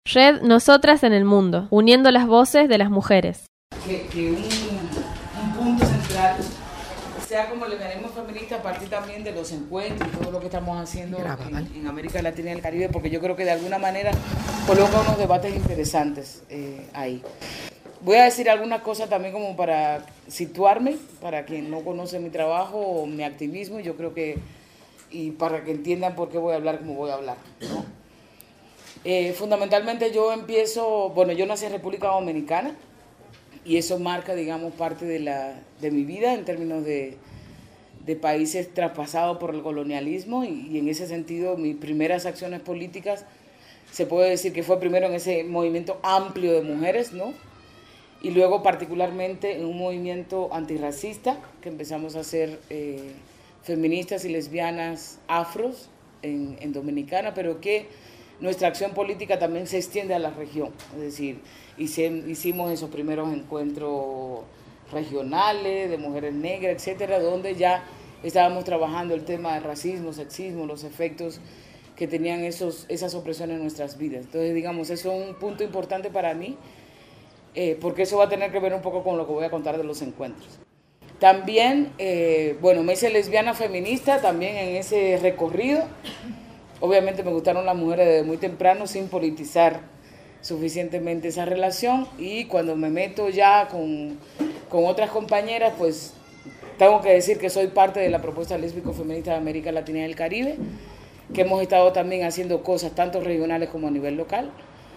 Red Nosotras en el Mundo, uniendo las voces de las mujeres. Que un punto central sea como el organismo feminista a partir también de los encuentros y todo lo que estamos haciendo en América Latina y el Caribe, porque yo creo que de alguna manera coloca unos debates interesantes ahí. Voy a decir algunas cosas también como para situarme, para quien no conoce mi trabajo o mi activismo, yo creo que, y para que entiendan por qué voy a hablar como voy a hablar, ¿no? Fundamentalmente yo nací en República Dominicana y eso marca, digamos, parte de mi vida en términos de países traspasados por el colonialismo y en ese sentido mis primeras acciones políticas se puede decir que fue primero en ese movimiento amplio de mujeres, ¿no? Y luego particularmente en un movimiento antirracista que empezamos a ser feministas y lesbianas afros en Dominicana, pero que nuestra acción política también se extiende a la región, es decir, hicimos esos primeros encuentros regionales de mujeres negras, etcétera, donde ya estábamos trabajando el tema del racismo, sexismo, los efectos que tenían esas opresiones en nuestras vidas. Entonces, digamos, eso es un punto importante para mí, porque eso va a tener que ver un poco con lo que voy a contar de los encuentros. También, me hice lesbiana feminista también en ese recorrido. Obviamente me gustaron las mujeres desde muy temprano sin politizar suficientemente esa relación y cuando me meto ya con otras compañeras, pues tengo que decir que soy parte de la propuesta lésbico-feminista de América Latina y el Caribe, que hemos estado también haciendo cosas tanto regionales como a nivel local.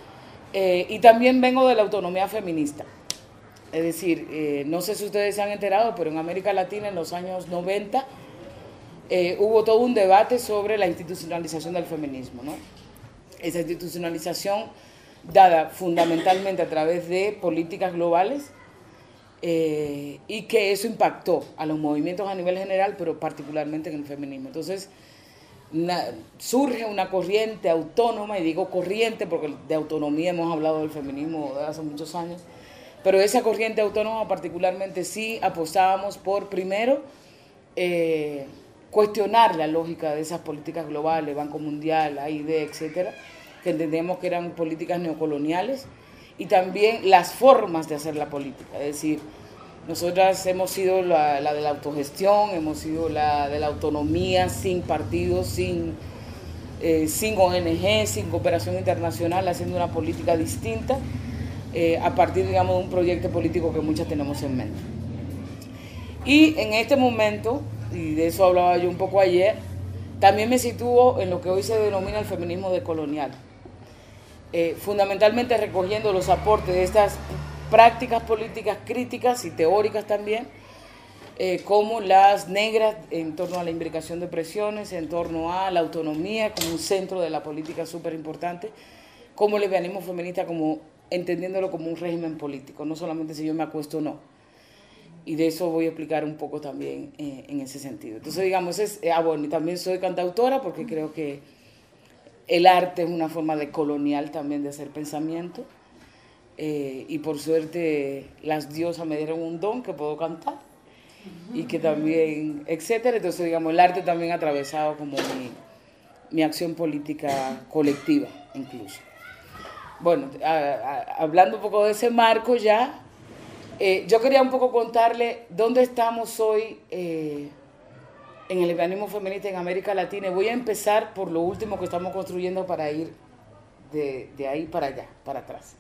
Y también vengo de la autonomía feminista. Es decir, no sé si ustedes se han enterado, pero en América Latina en los años 90 hubo todo un debate sobre la institucionalización del feminismo, ¿no? Esa institucionalización dada fundamentalmente a través de políticas globales y que eso impactó a los movimientos a nivel general, pero particularmente en el feminismo. Entonces surge una corriente autónoma, y digo corriente porque de autonomía hemos hablado del feminismo de hace muchos años, pero esa corriente autónoma particularmente sí apostábamos por primero cuestionar la lógica de esas políticas globales, Banco Mundial, AID, etcétera, que entendemos que eran políticas neocoloniales, y también las formas de hacer la política. Es decir, nosotras hemos sido la de la autogestión, hemos sido la de la autonomía, sin partidos, sin ONG, sin cooperación internacional, haciendo una política distinta a partir, digamos, de un proyecto político que muchas tenemos en mente. Y en este momento, y de eso hablaba yo un poco ayer, también me sitúo en lo que hoy se denomina el feminismo decolonial, fundamentalmente recogiendo los aportes de estas prácticas políticas críticas y teóricas también, como las negras en torno a la imbricación de presiones, en torno a la autonomía como un centro de la política súper importante, como el lesbianismo feminista como entendiéndolo como un régimen político, no solamente si yo me acuesto o no. Y de eso voy a explicar un poco también en ese sentido. Entonces, digamos, y también soy cantautora porque creo que el arte es una forma de colonial también de hacer pensamiento. Y por suerte las diosas me dieron un don que puedo cantar y que también, etcétera. Entonces, digamos, el arte también ha atravesado como mi acción política colectiva incluso. Bueno, hablando un poco de ese marco ya, yo quería un poco contarle dónde estamos hoy en el lesbianismo feminista en América Latina. Y voy a empezar por lo último que estamos construyendo para ir de ahí para allá, para atrás.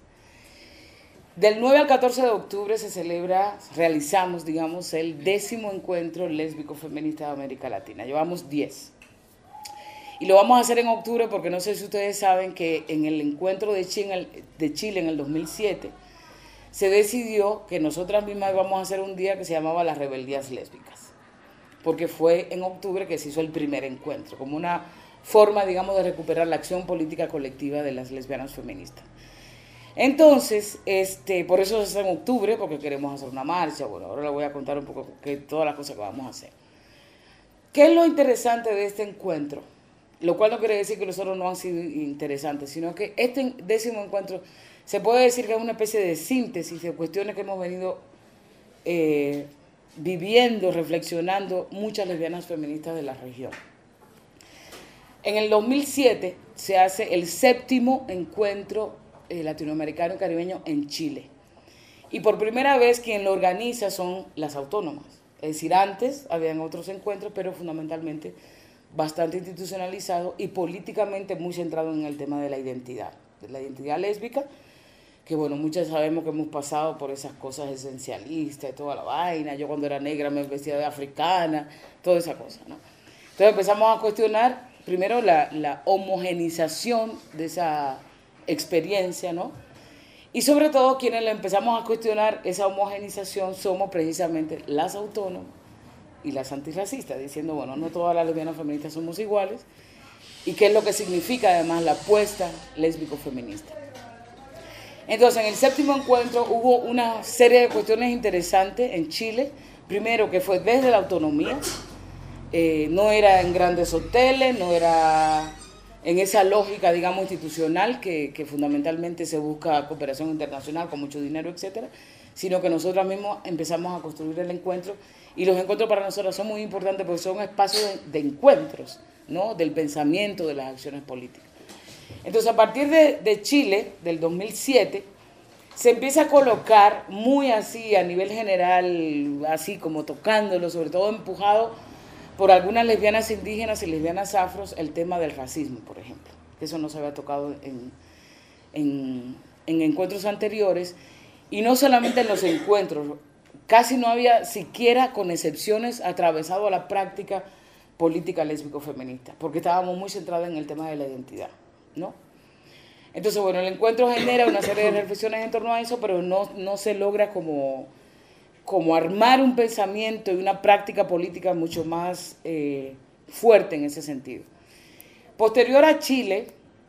Del 9 al 14 de octubre realizamos, digamos, el 10º encuentro lésbico-feminista de América Latina. Llevamos 10. Y lo vamos a hacer en octubre porque no sé si ustedes saben que en el encuentro de Chile en el 2007 se decidió que nosotras mismas íbamos a hacer un día que se llamaba las rebeldías lésbicas, porque fue en octubre que se hizo el primer encuentro, como una forma, digamos, de recuperar la acción política colectiva de las lesbianas feministas. Entonces, por eso se hace en octubre, porque queremos hacer una marcha. Bueno, ahora les voy a contar un poco todas las cosas que vamos a hacer. ¿Qué es lo interesante de este encuentro? Lo cual no quiere decir que los otros no han sido interesantes, sino que este 10º encuentro se puede decir que es una especie de síntesis de cuestiones que hemos venido viviendo, reflexionando muchas lesbianas feministas de la región. En el 2007 se hace el 7º encuentro latinoamericano y caribeño en Chile. Y por primera vez quien lo organiza son las autónomas. Es decir, antes habían otros encuentros, pero fundamentalmente bastante institucionalizado y políticamente muy centrado en el tema de la identidad lésbica, que bueno, muchas sabemos que hemos pasado por esas cosas esencialistas y toda la vaina. Yo cuando era negra me vestía de africana, toda esa cosa, ¿no? Entonces empezamos a cuestionar primero la homogenización de esa experiencia, ¿no? Y sobre todo quienes le empezamos a cuestionar esa homogenización somos precisamente las autónomas y las antirracistas, diciendo, bueno, no todas las lesbianas feministas somos iguales, y qué es lo que significa además la apuesta lésbico-feminista. Entonces, en el séptimo encuentro hubo una serie de cuestiones interesantes en Chile. Primero, que fue desde la autonomía, no era en grandes hoteles, no era en esa lógica, digamos, institucional que fundamentalmente se busca cooperación internacional con mucho dinero, etcétera, sino que nosotros mismos empezamos a construir el encuentro, y los encuentros para nosotros son muy importantes porque son espacios de encuentros, ¿no? Del pensamiento, de las acciones políticas. Entonces, a partir de Chile, del 2007, se empieza a colocar muy así, a nivel general, así como tocándolo, sobre todo empujado por algunas lesbianas indígenas y lesbianas afros, el tema del racismo, por ejemplo. Eso no se había tocado en encuentros anteriores, y no solamente en los encuentros, casi no había siquiera, con excepciones, atravesado a la práctica política lésbico-feminista, porque estábamos muy centrados en el tema de la identidad, ¿no? Entonces, bueno, el encuentro genera una serie de reflexiones en torno a eso, pero no se logra como armar un pensamiento y una práctica política mucho más fuerte en ese sentido. Posterior a Chile,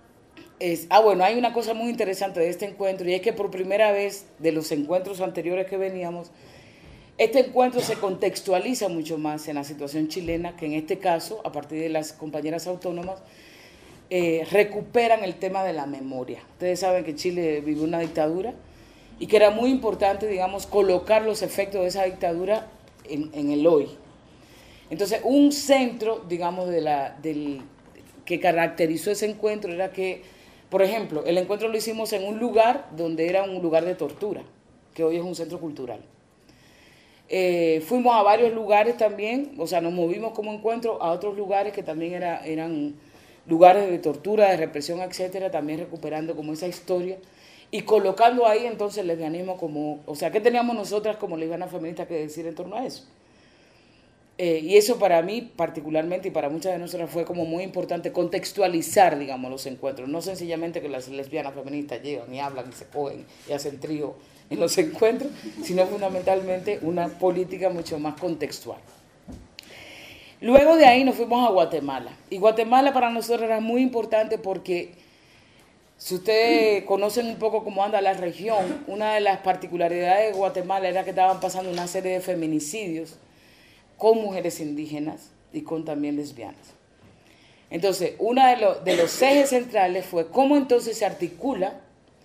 hay una cosa muy interesante de este encuentro, y es que por primera vez de los encuentros anteriores que veníamos, este encuentro se contextualiza mucho más en la situación chilena, que en este caso, a partir de las compañeras autónomas, recuperan el tema de la memoria. Ustedes saben que Chile vivió una dictadura y que era muy importante, digamos, colocar los efectos de esa dictadura en el hoy. Entonces, un centro, digamos, que caracterizó ese encuentro era que, por ejemplo, el encuentro lo hicimos en un lugar donde era un lugar de tortura, que hoy es un centro cultural. Fuimos a varios lugares también, o sea, nos movimos como encuentro a otros lugares que también eran lugares de tortura, de represión, etcétera, también recuperando como esa historia y colocando ahí entonces el lesbianismo como, o sea, ¿qué teníamos nosotras como lesbianas feministas que decir en torno a eso? Y eso para mí particularmente y para muchas de nosotras fue como muy importante contextualizar, digamos, los encuentros, no sencillamente que las lesbianas feministas llegan y hablan y se cogen y hacen trío en los encuentros, sino fundamentalmente una política mucho más contextual. Luego de ahí nos fuimos a Guatemala, y Guatemala para nosotros era muy importante porque, si ustedes conocen un poco cómo anda la región, una de las particularidades de Guatemala era que estaban pasando una serie de feminicidios con mujeres indígenas y con también lesbianas. Entonces, uno de los ejes centrales fue cómo entonces se articula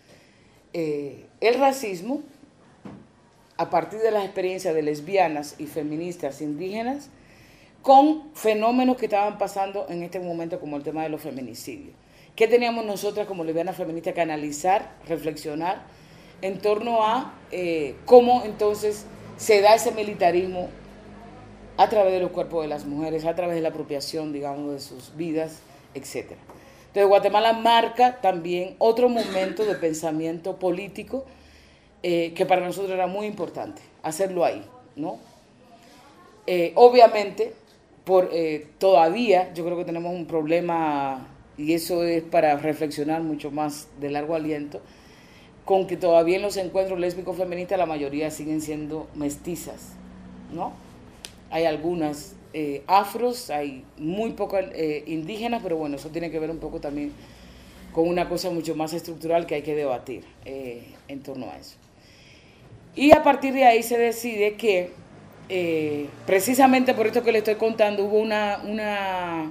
el racismo a partir de las experiencias de lesbianas y feministas indígenas con fenómenos que estaban pasando en este momento como el tema de los feminicidios. ¿Qué teníamos nosotras como lesbianas feministas que analizar, reflexionar en torno a cómo entonces se da ese militarismo a través de los cuerpos de las mujeres, a través de la apropiación, digamos, de sus vidas, etcétera? Entonces, Guatemala marca también otro momento de pensamiento político que para nosotros era muy importante hacerlo ahí, ¿no? Obviamente, todavía yo creo que tenemos un problema, y eso es para reflexionar mucho más de largo aliento, con que todavía en los encuentros lésbicos feministas la mayoría siguen siendo mestizas, ¿no? Hay algunas afros, hay muy pocas indígenas, pero bueno, eso tiene que ver un poco también con una cosa mucho más estructural que hay que debatir en torno a eso. Y a partir de ahí se decide que, precisamente por esto que le estoy contando, hubo una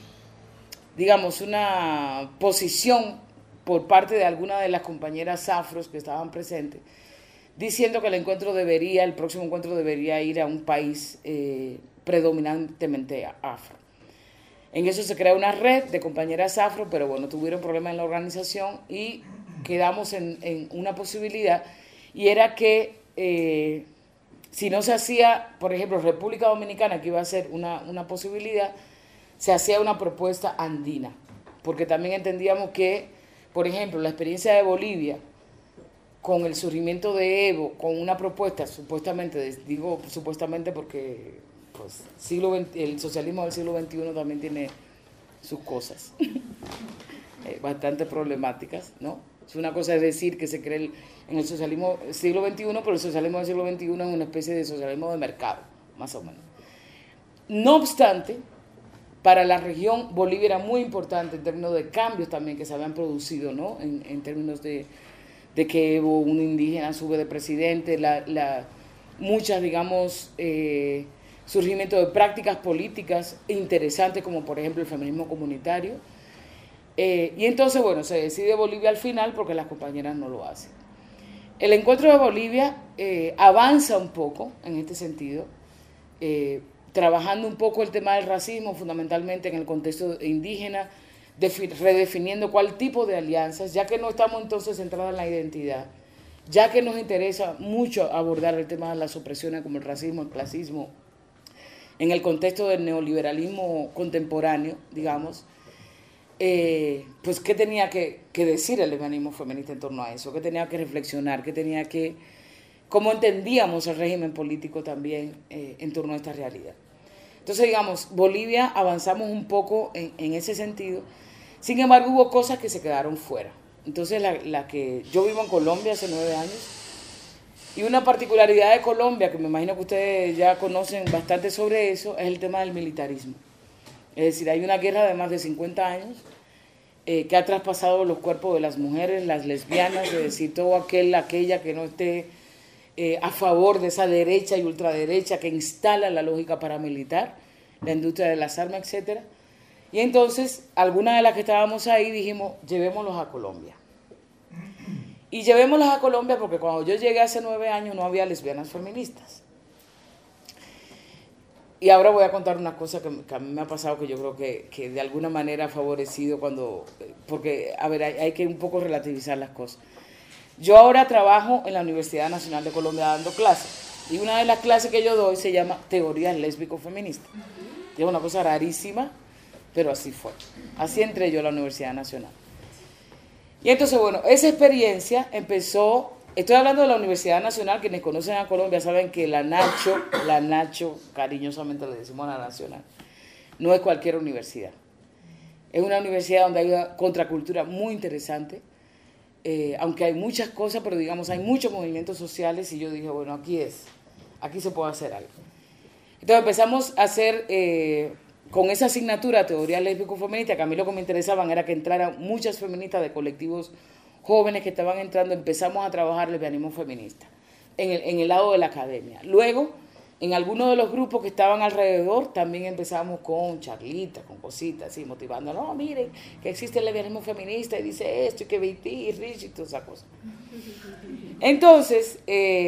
posición por parte de algunas de las compañeras afros que estaban presentes, diciendo que el próximo encuentro debería ir a un país predominantemente afro. En eso se crea una red de compañeras afro, pero bueno, tuvieron problemas en la organización y quedamos en una posibilidad, y era que si no se hacía, por ejemplo, República Dominicana, que iba a ser una posibilidad, se hacía una propuesta andina, porque también entendíamos que, por ejemplo, la experiencia de Bolivia, con el surgimiento de Evo, con una propuesta supuestamente, digo supuestamente porque pues, el socialismo del siglo XXI también tiene sus cosas bastante problemáticas, ¿no? Es una cosa es decir que se cree en el socialismo del siglo XXI, pero el socialismo del siglo XXI es una especie de socialismo de mercado, más o menos. No obstante, para la región Bolivia era muy importante en términos de cambios también que se habían producido, ¿no? En términos de que Evo, un indígena, sube de presidente, muchas, digamos, surgimiento de prácticas políticas interesantes, como por ejemplo el feminismo comunitario. Y entonces, bueno, se decide Bolivia al final porque las compañeras no lo hacen. El encuentro de Bolivia avanza un poco en este sentido, trabajando un poco el tema del racismo, fundamentalmente en el contexto indígena, redefiniendo cuál tipo de alianzas, ya que no estamos entonces centrados en la identidad, ya que nos interesa mucho abordar el tema de las opresiones como el racismo, el clasismo, en el contexto del neoliberalismo contemporáneo, digamos, pues qué tenía que decir el lesbianismo feminista en torno a eso, qué tenía que reflexionar, cómo entendíamos el régimen político también en torno a esta realidad. Entonces, digamos, Bolivia avanzamos un poco en ese sentido. Sin embargo, hubo cosas que se quedaron fuera. Entonces, yo vivo en Colombia hace 9 años, y una particularidad de Colombia, que me imagino que ustedes ya conocen bastante sobre eso, es el tema del militarismo. Es decir, hay una guerra de más de 50 años que ha traspasado los cuerpos de las mujeres, las lesbianas, es decir, todo aquella que no esté a favor de esa derecha y ultraderecha que instala la lógica paramilitar, la industria de las armas, etc. Y entonces, algunas de las que estábamos ahí dijimos, llevémoslos a Colombia. Y llevémoslas a Colombia porque cuando yo llegué hace 9 años no había lesbianas feministas. Y ahora voy a contar una cosa que a mí me ha pasado, que yo creo que de alguna manera ha favorecido porque, a ver, hay que un poco relativizar las cosas. Yo ahora trabajo en la Universidad Nacional de Colombia dando clases, y una de las clases que yo doy se llama Teorías Lésbico-Feministas. Es una cosa rarísima, pero así fue. Así entré yo a la Universidad Nacional. Y entonces, bueno, esa experiencia empezó, estoy hablando de la Universidad Nacional, quienes conocen a Colombia saben que la Nacho, cariñosamente le decimos a la Nacional, no es cualquier universidad. Es una universidad donde hay una contracultura muy interesante, aunque hay muchas cosas, pero digamos, hay muchos movimientos sociales, y yo dije, bueno, aquí se puede hacer algo. Entonces empezamos a hacer, con esa asignatura, teoría lésbico-feminista, que a mí lo que me interesaban era que entraran muchas feministas de colectivos jóvenes que estaban entrando. Empezamos a trabajar el lesbianismo feminista en el lado de la academia. Luego, en algunos de los grupos que estaban alrededor, también empezamos con charlitas, con cositas, así, motivando, no, miren, que existe el lesbianismo feminista, y dice esto, y que Betty, y Rich, y toda esa cosa. Entonces,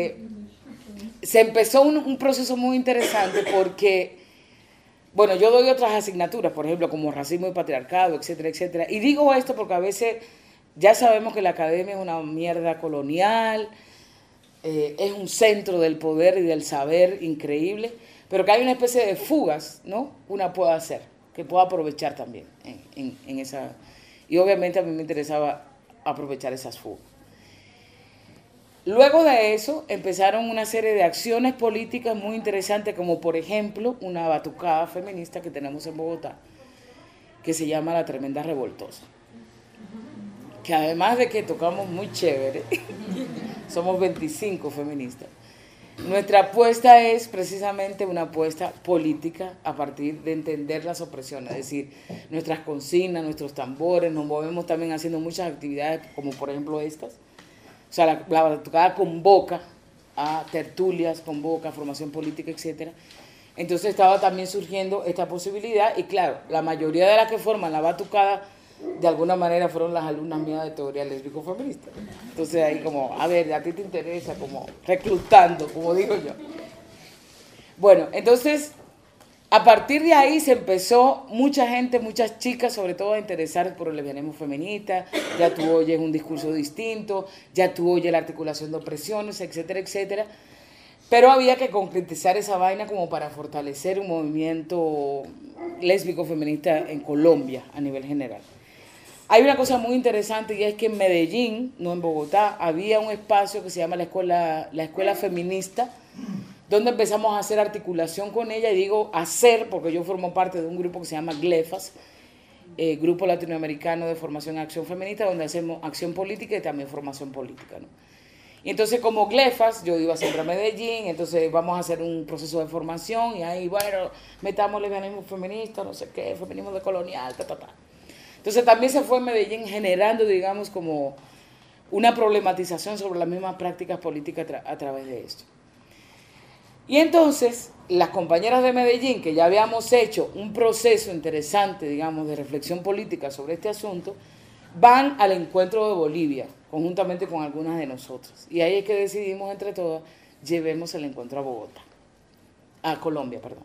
se empezó un proceso muy interesante porque, bueno, yo doy otras asignaturas, por ejemplo, como racismo y patriarcado, etcétera, etcétera. Y digo esto porque a veces ya sabemos que la academia es una mierda colonial, es un centro del poder y del saber increíble, pero que hay una especie de fugas, ¿no? Una puede hacer, que pueda aprovechar también en esa. Y obviamente a mí me interesaba aprovechar esas fugas. Luego de eso empezaron una serie de acciones políticas muy interesantes, como por ejemplo una batucada feminista que tenemos en Bogotá, que se llama La Tremenda Revoltosa, que además de que tocamos muy chévere, somos 25 feministas, nuestra apuesta es precisamente una apuesta política a partir de entender las opresiones, es decir, nuestras consignas, nuestros tambores, nos movemos también haciendo muchas actividades, como por ejemplo estas. O sea, la batucada convoca a tertulias, convoca a formación política, etc. Entonces estaba también surgiendo esta posibilidad, y claro, la mayoría de las que forman la batucada, de alguna manera fueron las alumnas mías de teoría lésbico-feminista. Entonces ahí como, a ver, a ti te interesa, como reclutando, como digo yo. Bueno, entonces A partir de ahí se empezó mucha gente, muchas chicas sobre todo a interesarse por el lesbianismo feminista, ya tú oyes un discurso distinto, ya tú oyes la articulación de opresiones, etcétera, etcétera. Pero había que concretizar esa vaina como para fortalecer un movimiento lésbico feminista en Colombia a nivel general. Hay una cosa muy interesante y es que en Medellín, no en Bogotá, había un espacio que se llama la escuela feminista, donde empezamos a hacer articulación con ella, y digo hacer porque yo formo parte de un grupo que se llama GLEFAS, Grupo Latinoamericano de Formación en Acción Feminista, donde hacemos acción política y también formación política, ¿no? Y entonces como GLEFAS, yo iba siempre a Medellín, entonces vamos a hacer un proceso de formación y ahí, bueno, metamos el lesbianismo feminista, no sé qué, feminismo decolonial, Entonces también se fue en Medellín generando, digamos, como una problematización sobre las mismas prácticas políticas a través de esto. Y entonces, las compañeras de Medellín, que ya habíamos hecho un proceso interesante, digamos, de reflexión política sobre este asunto, van al encuentro de Bolivia, conjuntamente con algunas de nosotras. Y ahí es que decidimos entre todas, llevemos el encuentro a Bogotá, a Colombia, perdón.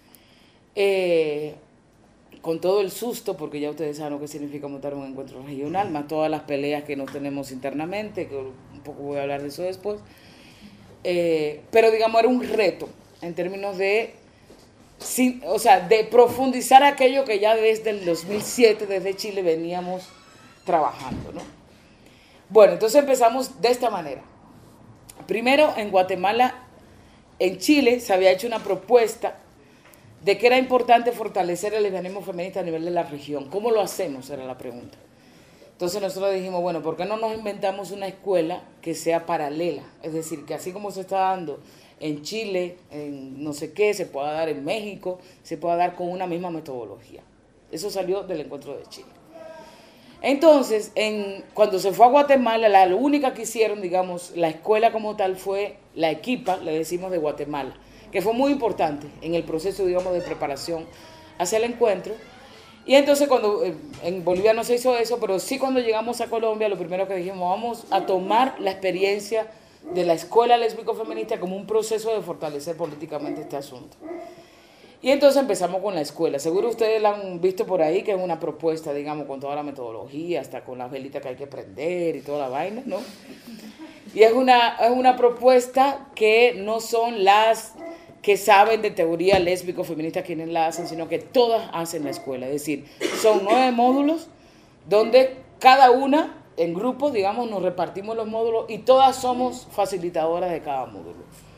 Con todo el susto, porque ya ustedes saben lo que significa montar un encuentro regional, más todas las peleas que nos tenemos internamente, que un poco voy a hablar de eso después. Pero digamos era un reto en términos de, de profundizar aquello que ya desde el 2007, desde Chile, veníamos trabajando, ¿no? Bueno, entonces empezamos de esta manera. Primero, en Guatemala, en Chile, se había hecho una propuesta de que era importante fortalecer el lesbianismo feminista a nivel de la región. ¿Cómo lo hacemos? Era la pregunta. Entonces nosotros dijimos, bueno, ¿por qué no nos inventamos una escuela que sea paralela? Es decir, que así como se está dando en Chile, en no sé qué, se pueda dar en México, se pueda dar con una misma metodología. Eso salió del encuentro de Chile. Entonces, cuando se fue a Guatemala, la única que hicieron, digamos, la escuela como tal fue la equipa, le decimos, de Guatemala, que fue muy importante en el proceso, digamos, de preparación hacia el encuentro. Y entonces cuando en Bolivia no se hizo eso, pero sí cuando llegamos a Colombia, lo primero que dijimos, vamos a tomar la experiencia de la escuela lésbico-feminista como un proceso de fortalecer políticamente este asunto. Y entonces empezamos con la escuela. Seguro ustedes la han visto por ahí, que es una propuesta, digamos, con toda la metodología, hasta con las velitas que hay que prender y toda la vaina, ¿no? Y es una propuesta que no son las que saben de teoría lésbico-feminista quienes la hacen, sino que todas hacen la escuela. Es decir, son 9 módulos donde cada una, en grupo, digamos, nos repartimos los módulos y todas somos facilitadoras de cada módulo.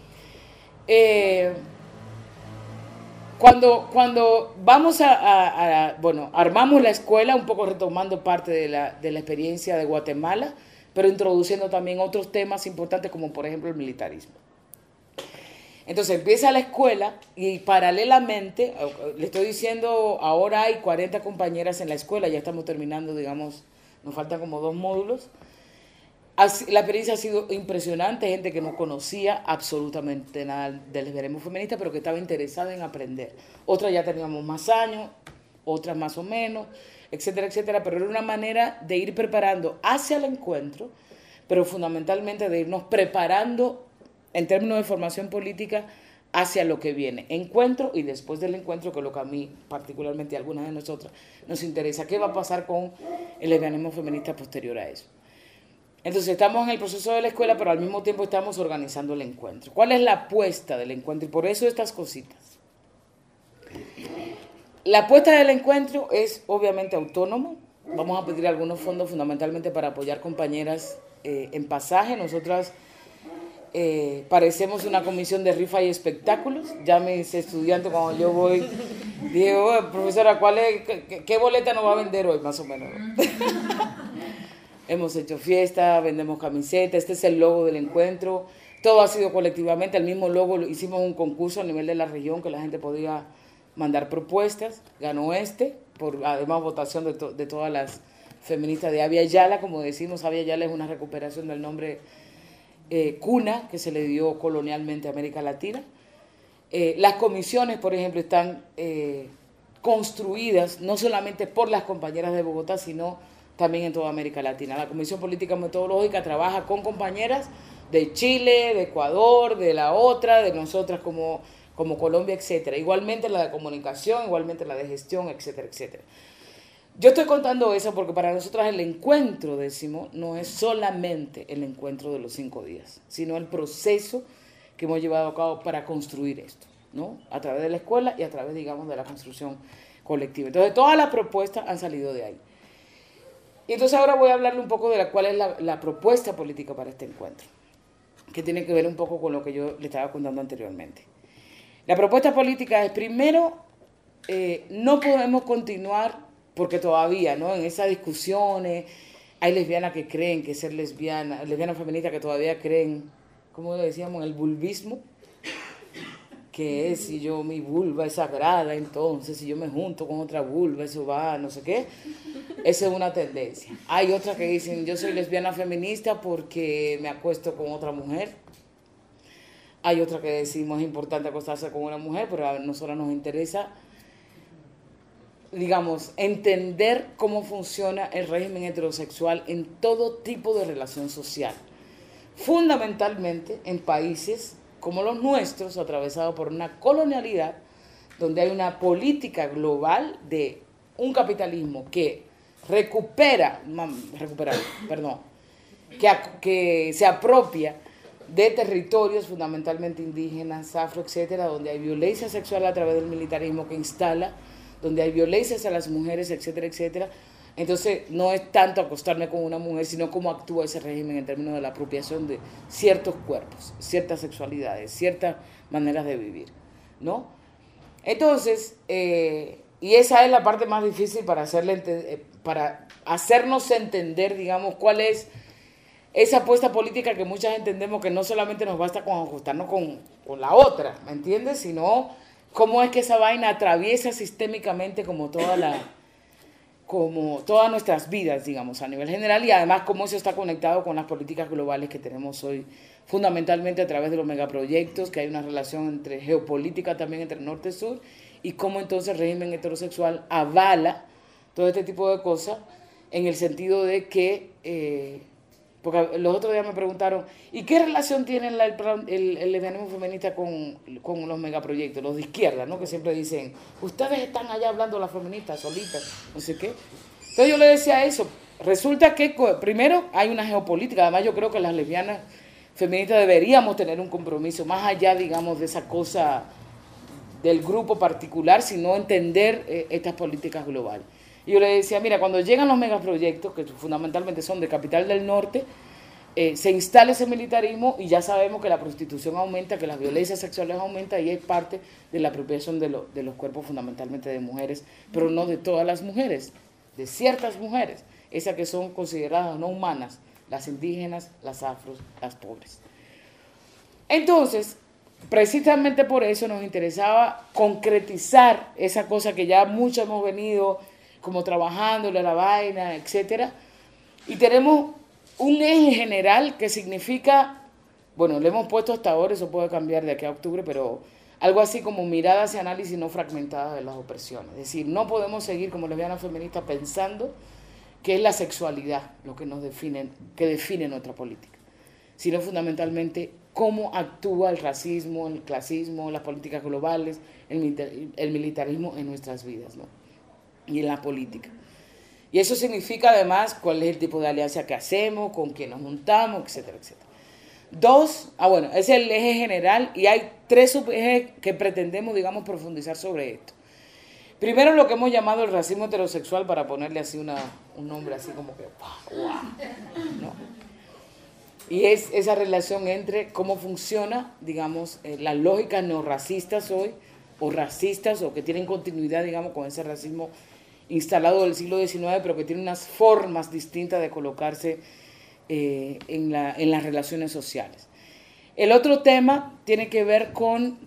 Cuando vamos bueno, armamos la escuela, un poco retomando parte de la experiencia de Guatemala, pero introduciendo también otros temas importantes como por ejemplo el militarismo. Entonces empieza la escuela y paralelamente, le estoy diciendo, ahora hay 40 compañeras en la escuela, ya estamos terminando, digamos, nos faltan como 2 módulos. La experiencia ha sido impresionante, gente que no conocía absolutamente nada del lesbianismo feminista, pero que estaba interesada en aprender. Otras ya teníamos más años, otras más o menos, etcétera, etcétera, pero era una manera de ir preparando hacia el encuentro, pero fundamentalmente de irnos preparando en términos de formación política hacia lo que viene, encuentro y después del encuentro, que es lo que a mí, particularmente a algunas de nosotras, nos interesa, qué va a pasar con el lesbianismo feminista posterior a eso. Entonces estamos en el proceso de la escuela, pero al mismo tiempo estamos organizando el encuentro. ¿Cuál es la apuesta del encuentro? Y por eso estas cositas. La apuesta del encuentro es obviamente autónoma. Vamos a pedir algunos fondos fundamentalmente para apoyar compañeras en pasaje. Nosotras parecemos una comisión de rifa y espectáculos. Ya mis estudiantes, cuando yo voy, digo, profesora, ¿qué boleta nos va a vender hoy? Más o menos. Hemos hecho fiesta, vendemos camisetas, este es el logo del encuentro. Todo ha sido colectivamente, el mismo logo, hicimos un concurso a nivel de la región que la gente podía mandar propuestas. Ganó por además votación de todas las feministas de Avia Yala, como decimos, Avia Yala es una recuperación del nombre cuna que se le dio colonialmente a América Latina. Las comisiones, por ejemplo, están construidas no solamente por las compañeras de Bogotá, sino también en toda América Latina. La Comisión Política Metodológica trabaja con compañeras de Chile, de Ecuador, de la otra, de nosotras como como Colombia, etcétera. Igualmente la de comunicación, igualmente la de gestión, etcétera, etcétera. Yo estoy contando eso porque para nosotras el encuentro, decimos, no es solamente el encuentro de los 5 días, sino el proceso que hemos llevado a cabo para construir esto, ¿no? A través de la escuela y a través, digamos, de la construcción colectiva. Entonces, todas las propuestas han salido de ahí. Y entonces ahora voy a hablarle un poco de cuál es la propuesta política para este encuentro, que tiene que ver un poco con lo que yo le estaba contando anteriormente. La propuesta política es, primero, no podemos continuar, porque todavía, ¿no? En esas discusiones hay lesbianas que creen que ser lesbianas feministas que todavía creen, como decíamos, en el vulvismo, que es si yo, mi vulva es sagrada, entonces si yo me junto con otra vulva, eso va, no sé qué. Esa es una tendencia. Hay otras que dicen, yo soy lesbiana feminista porque me acuesto con otra mujer. Hay otras que decimos, es importante acostarse con una mujer, pero a nosotros nos interesa, digamos, entender cómo funciona el régimen heterosexual en todo tipo de relación social. Fundamentalmente en países como los nuestros, atravesados por una colonialidad, donde hay una política global de un capitalismo que que se apropia de territorios fundamentalmente indígenas, afro, etcétera, donde hay violencia sexual a través del militarismo que instala, donde hay violencias a las mujeres, etcétera, etcétera. Entonces, no es tanto acostarme con una mujer, sino cómo actúa ese régimen en términos de la apropiación de ciertos cuerpos, ciertas sexualidades, ciertas maneras de vivir, ¿no? Entonces, y esa es la parte más difícil para hacernos entender, digamos, cuál es esa apuesta política que muchas entendemos que no solamente nos basta con ajustarnos con la otra, ¿me entiendes? Sino cómo es que esa vaina atraviesa sistémicamente como todas nuestras vidas, digamos, a nivel general, y además cómo eso está conectado con las políticas globales que tenemos hoy, fundamentalmente a través de los megaproyectos, que hay una relación entre geopolítica también entre norte y sur, y cómo entonces el régimen heterosexual avala todo este tipo de cosas, en el sentido de que, porque los otros días me preguntaron, ¿y qué relación tiene el lesbianismo feminista con los megaproyectos, los de izquierda, ¿no? Que siempre dicen, ustedes están allá hablando las feministas solitas, no sé qué. Entonces yo le decía eso, resulta que primero hay una geopolítica, además yo creo que las lesbianas feministas deberíamos tener un compromiso, más allá, digamos, de esa cosa del grupo particular, sino entender estas políticas globales. Y yo le decía, mira, cuando llegan los megaproyectos, que fundamentalmente son de Capital del Norte, se instala ese militarismo y ya sabemos que la prostitución aumenta, que las violencias sexuales aumentan y es parte de la apropiación de los cuerpos fundamentalmente de mujeres, pero no de todas las mujeres, de ciertas mujeres, esas que son consideradas no humanas, las indígenas, las afros, las pobres. Entonces, precisamente por eso nos interesaba concretizar esa cosa que ya mucho hemos venido como trabajándole a la vaina, etcétera, y tenemos un eje general que significa, bueno, le hemos puesto hasta ahora, eso puede cambiar de aquí a octubre, pero algo así como mirada hacia análisis no fragmentada de las opresiones. Es decir, no podemos seguir como lesbianas feministas pensando que es la sexualidad lo que nos define, que define nuestra política, sino fundamentalmente cómo actúa el racismo, el clasismo, las políticas globales, el militarismo en nuestras vidas, ¿no? Y en la política. Y eso significa además cuál es el tipo de alianza que hacemos, con quién nos juntamos, etcétera, etcétera. Bueno, ese es el eje general y hay 3 subejes que pretendemos, digamos, profundizar sobre esto. Primero, lo que hemos llamado el racismo heterosexual, para ponerle así un nombre así como que ¡wow! ¿No? Y es esa relación entre cómo funciona, digamos, las lógicas neorracistas hoy, o racistas, o que tienen continuidad, digamos, con ese racismo instalado del siglo XIX, pero que tiene unas formas distintas de colocarse en las relaciones sociales. El otro tema tiene que ver con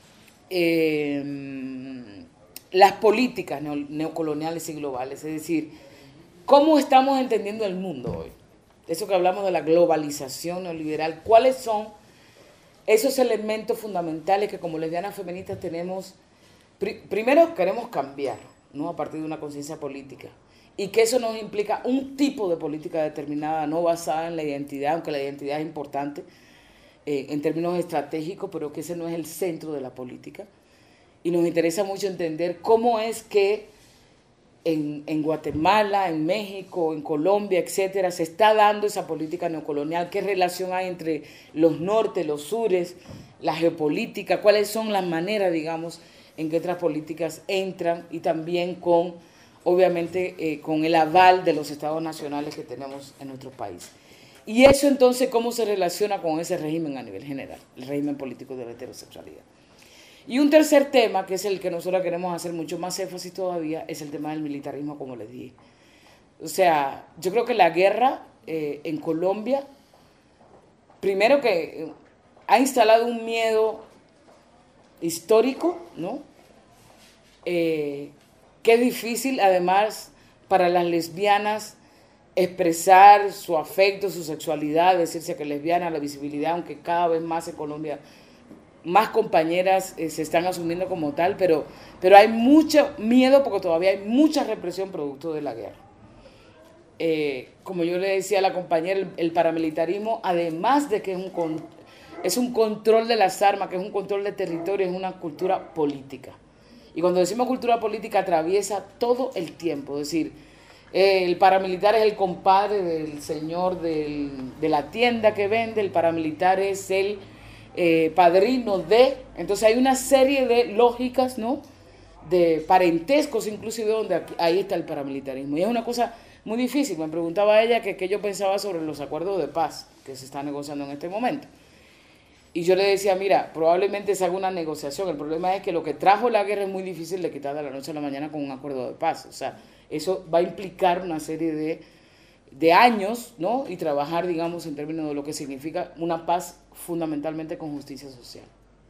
las políticas neocoloniales y globales, es decir, cómo estamos entendiendo el mundo hoy. Eso que hablamos de la globalización neoliberal, ¿cuáles son esos elementos fundamentales que como lesbianas feministas tenemos? Primero queremos cambiar, ¿no? A partir de una conciencia política, y que eso nos implica un tipo de política determinada, no basada en la identidad, aunque la identidad es importante, en términos estratégicos, pero que ese no es el centro de la política. Y nos interesa mucho entender cómo es que en Guatemala, en México, en Colombia, etcétera, se está dando esa política neocolonial, qué relación hay entre los nortes, los sures, la geopolítica, cuáles son las maneras, digamos, en que otras políticas entran y también con, obviamente, con el aval de los estados nacionales que tenemos en nuestro país. Y eso entonces, ¿cómo se relaciona con ese régimen a nivel general, el régimen político de la heterosexualidad? Y un tercer tema, que es el que nosotros queremos hacer mucho más énfasis todavía, es el tema del militarismo, como les dije. O sea, yo creo que la guerra en Colombia, primero que ha instalado un miedo histórico, ¿no? Que es difícil, además, para las lesbianas expresar su afecto, su sexualidad, decirse que lesbiana, la visibilidad, aunque cada vez más en Colombia más compañeras se están asumiendo como tal, pero hay mucho miedo porque todavía hay mucha represión producto de la guerra. Como yo le decía a la compañera, el paramilitarismo, además de que es un control de las armas, que es un control de territorio, es una cultura política. Y cuando decimos cultura política, atraviesa todo el tiempo. Es decir, el paramilitar es el compadre del señor de la tienda que vende, el paramilitar es el padrino de... Entonces hay una serie de lógicas, ¿no?, de parentescos inclusive, donde ahí está el paramilitarismo. Y es una cosa muy difícil. Me preguntaba ella que yo pensaba sobre los acuerdos de paz que se están negociando en este momento. Y yo le decía, mira, probablemente se haga una negociación. El problema es que lo que trajo la guerra es muy difícil de quitar de la noche a la mañana con un acuerdo de paz. O sea, eso va a implicar una serie de años, ¿no?, y trabajar, digamos, en términos de lo que significa una paz fundamentalmente con justicia social.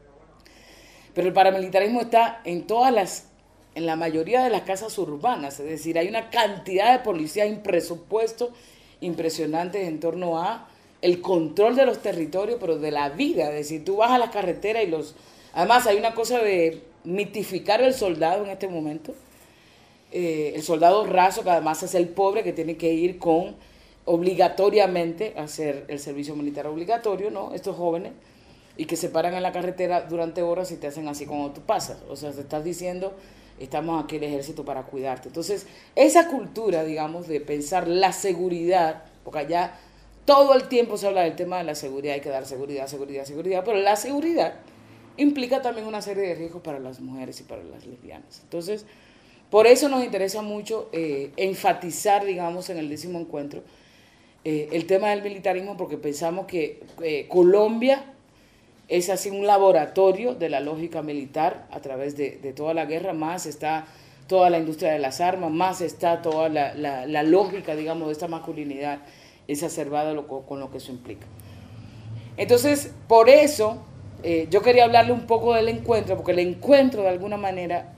Pero el paramilitarismo está en la mayoría de las casas urbanas, es decir, hay una cantidad de policías y presupuestos impresionantes en torno a el control de los territorios, pero de la vida. Es decir, tú vas a las carreteras y además hay una cosa de mitificar el soldado en este momento. El soldado raso, que además es el pobre que tiene que ir obligatoriamente a hacer el servicio militar obligatorio, ¿no?, estos jóvenes, y que se paran en la carretera durante horas y te hacen así cuando tú pasas. O sea, te estás diciendo, estamos aquí el ejército para cuidarte. Entonces, esa cultura, digamos, de pensar la seguridad, porque allá todo el tiempo se habla del tema de la seguridad, hay que dar seguridad, seguridad, seguridad, pero la seguridad implica también una serie de riesgos para las mujeres y para las lesbianas. Entonces, por eso nos interesa mucho enfatizar, digamos, en el 10º encuentro, el tema del militarismo, porque pensamos que Colombia es así un laboratorio de la lógica militar a través de toda la guerra, más está toda la industria de las armas, más está toda la lógica, digamos, de esta masculinidad exacerbada con lo que eso implica. Entonces, por eso, yo quería hablarle un poco del encuentro, porque el encuentro de alguna manera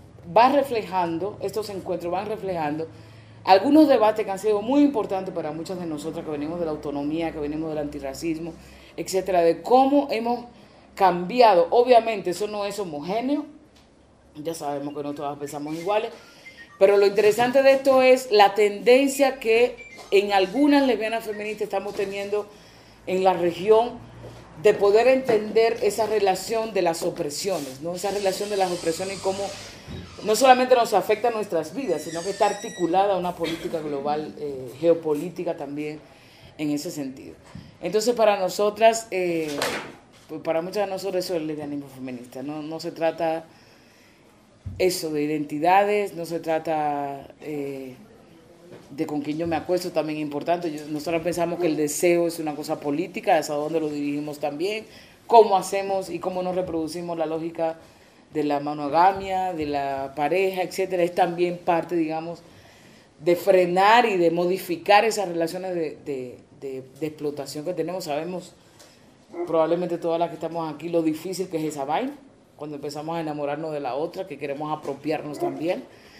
estos encuentros van reflejando algunos debates que han sido muy importantes para muchas de nosotras que venimos de la autonomía, que venimos del antirracismo, etcétera, de cómo hemos cambiado. Obviamente eso no es homogéneo, ya sabemos que no todas pensamos iguales, pero lo interesante de esto es la tendencia que en algunas lesbianas feministas estamos teniendo en la región de poder entender esa relación de las opresiones, ¿no?, esa relación de las opresiones y cómo no solamente nos afecta a nuestras vidas, sino que está articulada una política global, geopolítica también en ese sentido. Entonces, para nosotras, para muchas de nosotros eso es el lesbianismo feminista. No se trata eso de identidades, no se trata de con quién yo me acuesto, también importante. Nosotros pensamos que el deseo es una cosa política, es a dónde lo dirigimos también, cómo hacemos y cómo nos reproducimos la lógica de la monogamia, de la pareja, etcétera, es también parte, digamos, de frenar y de modificar esas relaciones de explotación que tenemos. Sabemos, probablemente todas las que estamos aquí, lo difícil que es esa vaina, cuando empezamos a enamorarnos de la otra, que queremos apropiarnos también.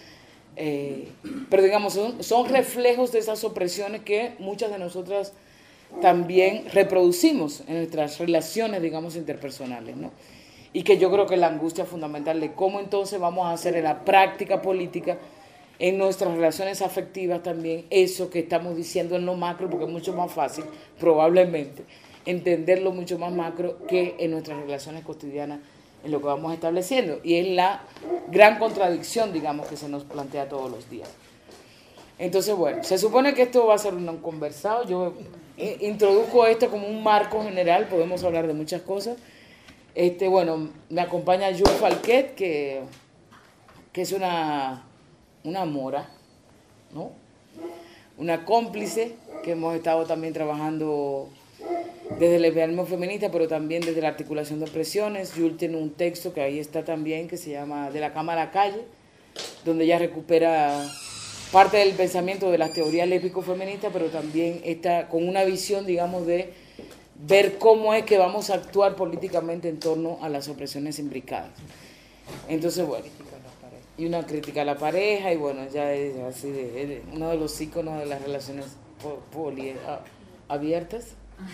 Pero digamos, son reflejos de esas opresiones que muchas de nosotras también reproducimos en nuestras relaciones, digamos, interpersonales, ¿no? Y que yo creo que la angustia fundamental de cómo entonces vamos a hacer en la práctica política, en nuestras relaciones afectivas también, eso que estamos diciendo en lo macro, porque es mucho más fácil, probablemente, entenderlo mucho más macro que en nuestras relaciones cotidianas, en lo que vamos estableciendo. Y es la gran contradicción, digamos, que se nos plantea todos los días. Entonces, bueno, se supone que esto va a ser un conversado. Yo introduzco esto como un marco general, podemos hablar de muchas cosas. Bueno, me acompaña Jules Falquet, que es una mora, ¿no? Una cómplice, que hemos estado también trabajando desde el lesbianismo feminista, pero también desde la articulación de opresiones. Jules tiene un texto que ahí está también, que se llama De la cama a la calle, donde ella recupera parte del pensamiento de las teorías lésbico-feministas, pero también está con una visión, digamos, de ver cómo es que vamos a actuar políticamente en torno a las opresiones imbricadas. Entonces, bueno, y una crítica a la pareja, y bueno, ya es así, uno de los íconos de las relaciones abiertas.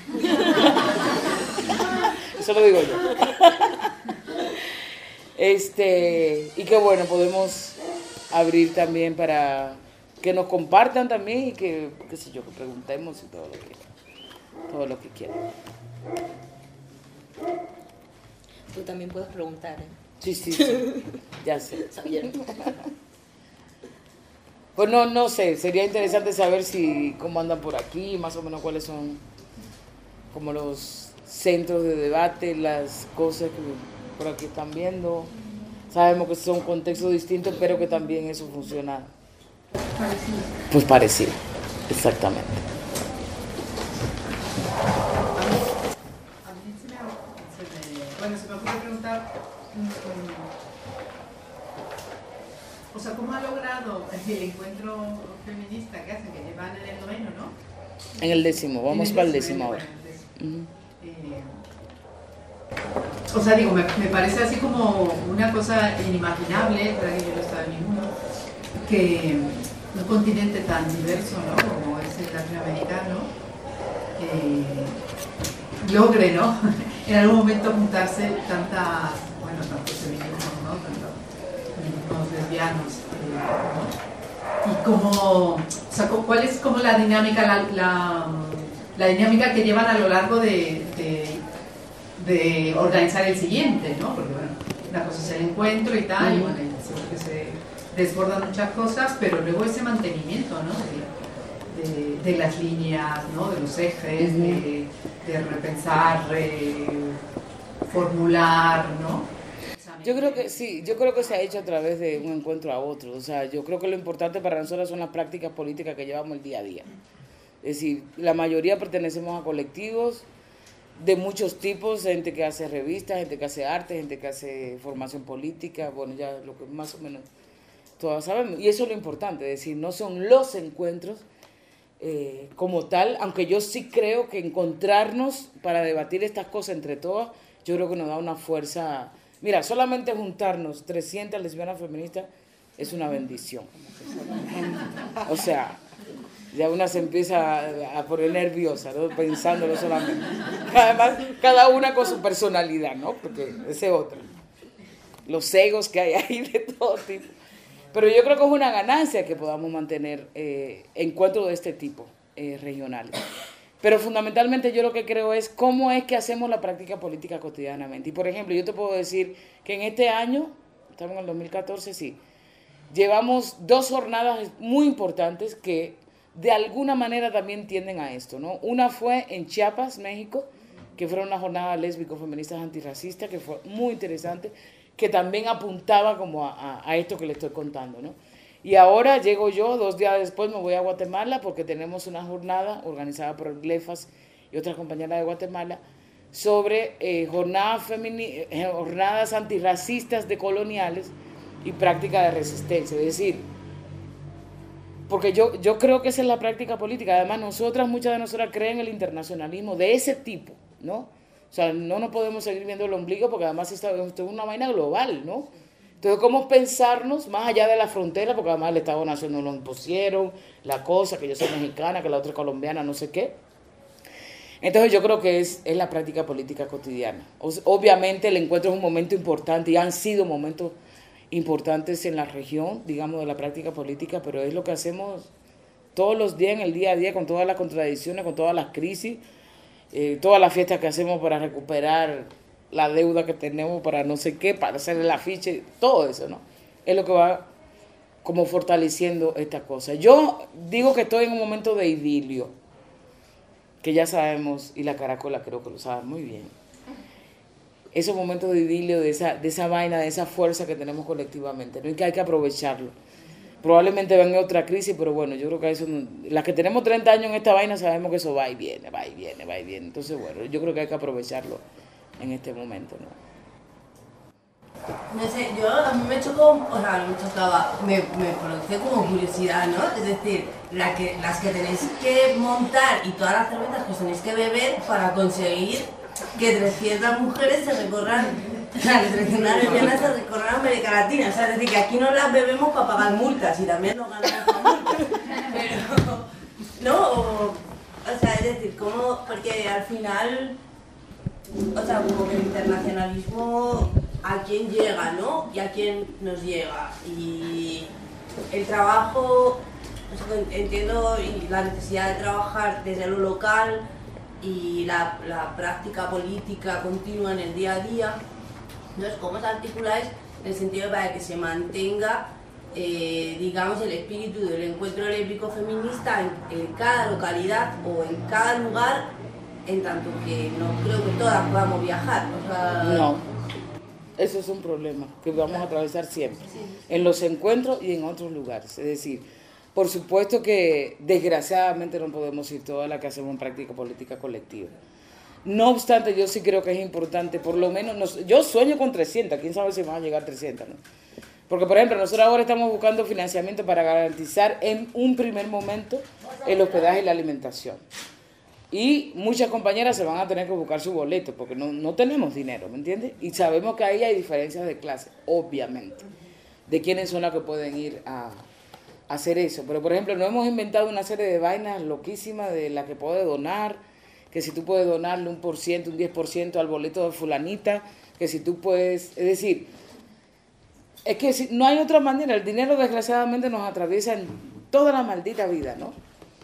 Eso lo digo yo. Y que bueno, podemos abrir también para que nos compartan también y que, qué sé yo, que preguntemos y todo lo que quieran. Tú también puedes preguntar, ¿eh? Sí, ya sé. ¿Sabían? Pues no sé, sería interesante saber cómo andan por aquí, más o menos cuáles son como los centros de debate, las cosas que por aquí están viendo. Sabemos que son contextos distintos, pero que también eso funciona. Parecido. Pues parecido, exactamente. A mí se me ocurre preguntar, o sea, ¿cómo ha logrado el encuentro feminista que hacen, que llevan en el 9º, ¿no? En el 10º, vamos para el 10º ahora. O sea, digo, me parece así como una cosa inimaginable, para que yo no estaba en ninguno, que un continente tan diverso, ¿no?, como es el latinoamericano, logre, ¿no?, en algún momento juntarse tantos feminismos, ¿no?, tantos lesbianos, ¿no? Y cómo, o sea, cuál es como la dinámica, la dinámica que llevan a lo largo de organizar el siguiente, ¿no? Porque bueno, una cosa es el encuentro y tal, y bueno, seguro que se desbordan muchas cosas, pero luego ese mantenimiento, ¿no?, de las líneas, ¿no?, de los ejes, de repensar, formular, ¿no? Yo creo que sí, yo creo que se ha hecho a través de un encuentro a otro. O sea, yo creo que lo importante para nosotros son las prácticas políticas que llevamos el día a día. Es decir, la mayoría pertenecemos a colectivos de muchos tipos, gente que hace revistas, gente que hace arte, gente que hace formación política, bueno, ya lo que más o menos todos sabemos. Y eso es lo importante, es decir, no son los encuentros como tal, aunque yo sí creo que encontrarnos para debatir estas cosas entre todas, yo creo que nos da una fuerza. Mira, solamente juntarnos 300 lesbianas feministas es una bendición. O sea, ya una se empieza a poner nerviosa, ¿no?, pensándolo solamente. Además, cada una con su personalidad, ¿no?, porque ese es otra. Los egos que hay ahí de todo tipo. Pero yo creo que es una ganancia que podamos mantener encuentros de este tipo regionales. Pero fundamentalmente yo lo que creo es cómo es que hacemos la práctica política cotidianamente. Y por ejemplo, yo te puedo decir que en este año, estamos en el 2014, sí, llevamos 2 jornadas muy importantes que de alguna manera también tienden a esto, ¿no? Una fue en Chiapas, México, que fue una jornada lésbico-feministas antirracistas, que fue muy interesante, que también apuntaba como a esto que le estoy contando, ¿no? Y ahora llego yo, 2 días después me voy a Guatemala porque tenemos una jornada organizada por Glefas y otras compañeras de Guatemala sobre jornadas antirracistas decoloniales y práctica de resistencia. Es decir, porque yo creo que esa es la práctica política. Además, muchas de nosotras creen en el internacionalismo de ese tipo, ¿no? O sea, no nos podemos seguir viendo el ombligo porque además esto es una vaina global, ¿no? Entonces, ¿cómo pensarnos más allá de la frontera? Porque además el Estado-Nación nos lo impusieron, la cosa, que yo soy mexicana, que la otra es colombiana, no sé qué. Entonces, yo creo que es la práctica política cotidiana. Obviamente, el encuentro es un momento importante y han sido momentos importantes en la región, digamos, de la práctica política, pero es lo que hacemos todos los días, en el día a día, con todas las contradicciones, con todas las crisis. todas las fiestas que hacemos para recuperar la deuda que tenemos para no sé qué, para hacer el afiche, todo eso, ¿no? Es lo que va como fortaleciendo esta cosa. Yo digo que estoy en un momento de idilio, que ya sabemos, y la Caracola creo que lo sabe muy bien. Esos momentos de idilio, de esa vaina, de esa fuerza que tenemos colectivamente, ¿no? Y que hay que aprovecharlo. Probablemente venga otra crisis, pero bueno, yo creo que eso, las que tenemos 30 años en esta vaina sabemos que eso va y viene, va y viene, va y viene. Entonces, bueno, yo creo que hay que aprovecharlo en este momento, ¿no? No sé, a mí me chocó, o sea, no me chocaba, me produce como curiosidad, ¿no? Es decir, las que tenéis que montar y todas las cervezas que os tenéis que beber para conseguir que 300 mujeres se recorran, o sea, que 300 lesbianas se recorran América Latina. O sea, es decir, que aquí no las bebemos para pagar multas y también nos ganamos con multas. Pero, ¿no? O sea, es decir, ¿cómo? Porque al final, o sea, como que el internacionalismo a quién llega, ¿no? Y a quién nos llega. Y el trabajo, o sea, entiendo y la necesidad de trabajar desde lo local y la práctica política continua en el día a día. Entonces, ¿cómo os articuláis en el sentido para que se mantenga, digamos, el espíritu del encuentro lésbico feminista en cada localidad o en cada lugar, en tanto que no creo que todas podamos viajar? O sea, no. Eso es un problema que vamos a atravesar siempre, en los encuentros y en otros lugares. Es decir, por supuesto que desgraciadamente no podemos ir todas las que hacemos en práctica política colectiva. No obstante, yo sí creo que es importante, por lo menos, yo sueño con 300, quién sabe si van a llegar 300, ¿no? Porque, por ejemplo, nosotros ahora estamos buscando financiamiento para garantizar en un primer momento el hospedaje y la alimentación. Y muchas compañeras se van a tener que buscar su boleto porque no tenemos dinero, ¿me entiendes? Y sabemos que ahí hay diferencias de clase, obviamente, de quiénes son las que pueden ir a hacer eso. Pero, por ejemplo, no hemos inventado una serie de vainas loquísimas de la que puede donar, que si tú puedes donarle 1%, un 10% al boleto de fulanita, que si tú puedes, es decir, es que si, no hay otra manera. El dinero desgraciadamente nos atraviesa en toda la maldita vida, ¿no?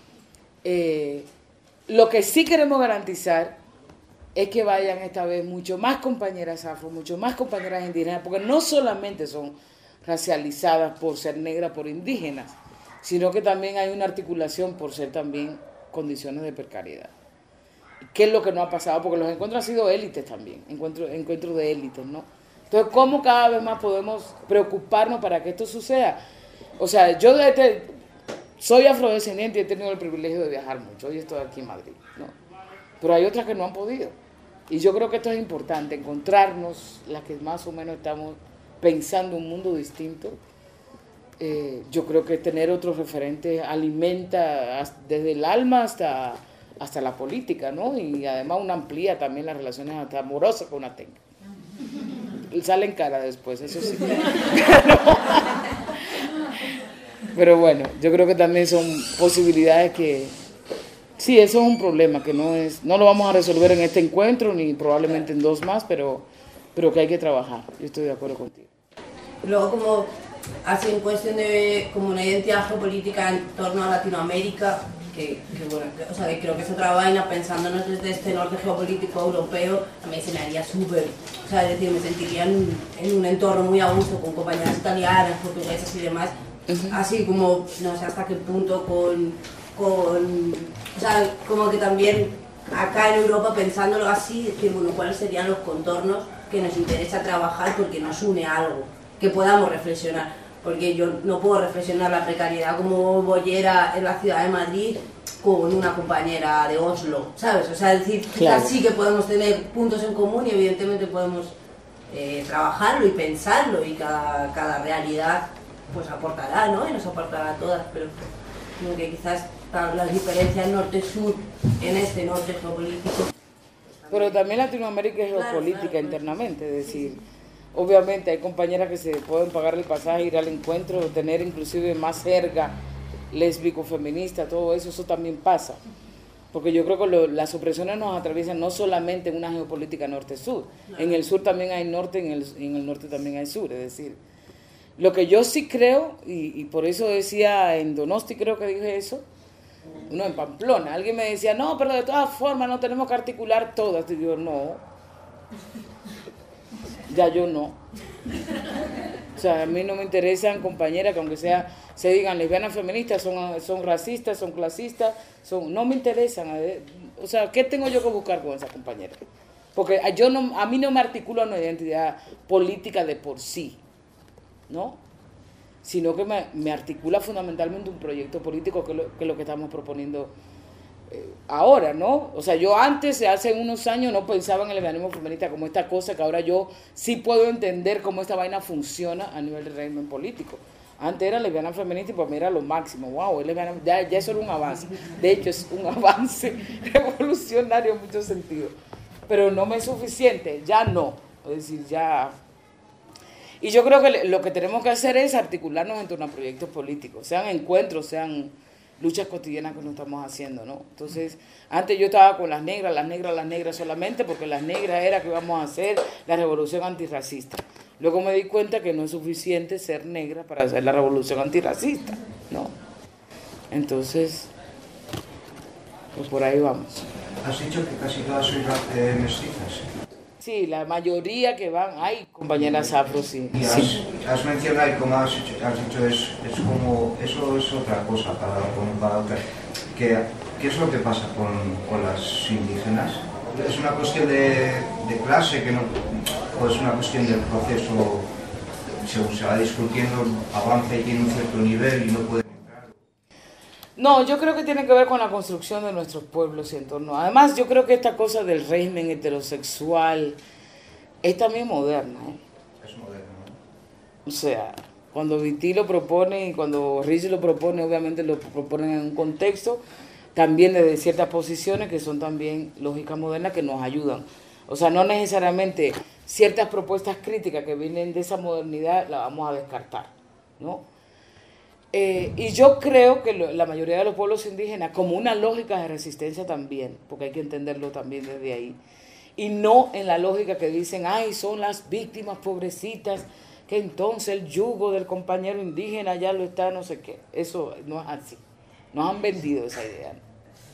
Lo que sí queremos garantizar es que vayan esta vez mucho más compañeras afro, mucho más compañeras indígenas, porque no solamente son racializadas por ser negras, por indígenas, sino que también hay una articulación por ser también condiciones de precariedad. ¿Qué es lo que no ha pasado? Porque los encuentros han sido élites también, encuentros de élites, ¿no? Entonces, ¿cómo cada vez más podemos preocuparnos para que esto suceda? O sea, yo soy afrodescendiente y he tenido el privilegio de viajar mucho. Hoy estoy aquí en Madrid, ¿no? Pero hay otras que no han podido. Y yo creo que esto es importante, encontrarnos, las que más o menos estamos pensando un mundo distinto. Yo creo que tener otros referentes alimenta desde el alma hasta la política, ¿no? Y además una amplía también las relaciones hasta amorosas que una tenga. Salen cara después, eso sí. Pero bueno, yo creo que también son posibilidades que... Sí, eso es un problema que no lo vamos a resolver en este encuentro ni probablemente en 2 más, pero que hay que trabajar. Yo estoy de acuerdo contigo. Luego, como así en cuestión de como una identidad geopolítica en torno a Latinoamérica, que bueno, o sea, que creo que es otra vaina, pensándonos desde este norte geopolítico europeo, a mí se me haría súper, o sea, es decir, me sentiría en un entorno muy a gusto con compañeras italianas, portuguesas y demás, así como, no sé hasta qué punto o sea, como que también acá en Europa pensándolo así, decir, bueno, cuáles serían los contornos que nos interesa trabajar porque nos une algo, que podamos reflexionar, porque yo no puedo reflexionar la precariedad como boyera en la ciudad de Madrid con una compañera de Oslo, ¿sabes? O sea, es decir, claro, sí que podemos tener puntos en común y evidentemente podemos trabajarlo y pensarlo y cada realidad pues aportará, ¿no? Y nos aportará a todas, pero como que quizás las diferencias norte-sur en este norte geopolítico. Pero también Latinoamérica es geopolítica internamente, es decir, obviamente hay compañeras que se pueden pagar el pasaje, ir al encuentro, tener inclusive más jerga lésbico, feminista, todo eso, eso también pasa. Porque yo creo que las opresiones nos atraviesan no solamente en una geopolítica norte-sur, en el sur también hay norte, en el norte también hay sur, es decir, lo que yo sí creo, y por eso decía en Donosti creo que dije eso, uno en Pamplona. Alguien me decía, no, pero de todas formas no tenemos que articular todas. Y yo, no. Ya yo no. O sea, a mí no me interesan compañeras que aunque sea, se digan lesbianas feministas, son racistas, son clasistas, no me interesan. O sea, ¿qué tengo yo que buscar con esas compañeras? Porque a mí no me articula una identidad política de por sí, ¿no? Sino que me articula fundamentalmente un proyecto político que es lo que estamos proponiendo ahora, ¿no? O sea, yo antes, hace unos años, no pensaba en el lesbianismo feminista como esta cosa que ahora yo sí puedo entender cómo esta vaina funciona a nivel de régimen político. Antes era lesbiana feminista y para mí era lo máximo. Wow, ya eso era un avance. De hecho, es un avance revolucionario en muchos sentidos. Pero no me es suficiente, ya no. Es decir, ya... Y yo creo que lo que tenemos que hacer es articularnos en torno a proyectos políticos, sean encuentros, sean luchas cotidianas que nos estamos haciendo, ¿no? Entonces, antes yo estaba con las negras solamente, porque las negras era que íbamos a hacer la revolución antirracista. Luego me di cuenta que no es suficiente ser negra para hacer la revolución antirracista, ¿no? Entonces, pues por ahí vamos. Has dicho que casi todas sois mestizas. Sí, la mayoría que van, hay compañeras afro, sí. Y has mencionado, y como has dicho, es como, eso es otra cosa para otra. ¿Qué es lo que pasa con las indígenas? ¿Es una cuestión de clase o es una cuestión del proceso, según se va discutiendo, avanza y tiene un cierto nivel y no puede... No, yo creo que tiene que ver con la construcción de nuestros pueblos y entornos. Además, yo creo que esta cosa del régimen heterosexual es también moderna, ¿eh? Es moderna, ¿no? O sea, cuando Viti lo propone y cuando Rich lo propone, obviamente lo proponen en un contexto también desde ciertas posiciones que son también lógicas modernas que nos ayudan. O sea, no necesariamente ciertas propuestas críticas que vienen de esa modernidad las vamos a descartar, ¿no? Y yo creo que la mayoría de los pueblos indígenas, como una lógica de resistencia también, porque hay que entenderlo también desde ahí, y no en la lógica que dicen, ay, son las víctimas pobrecitas, que entonces el yugo del compañero indígena ya lo está, no sé qué. Eso no es así. Nos han vendido esa idea, ¿no?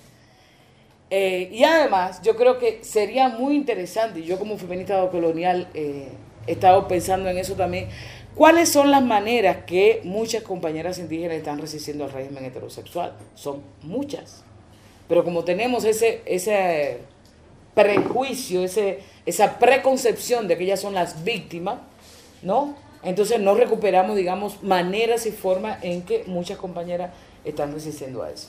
Y además, yo creo que sería muy interesante, y yo como feminista colonial he estado pensando en eso también, ¿cuáles son las maneras que muchas compañeras indígenas están resistiendo al régimen heterosexual? Son muchas. Pero como tenemos ese prejuicio, esa preconcepción de que ellas son las víctimas, ¿no? Entonces no recuperamos, digamos, maneras y formas en que muchas compañeras están resistiendo a eso.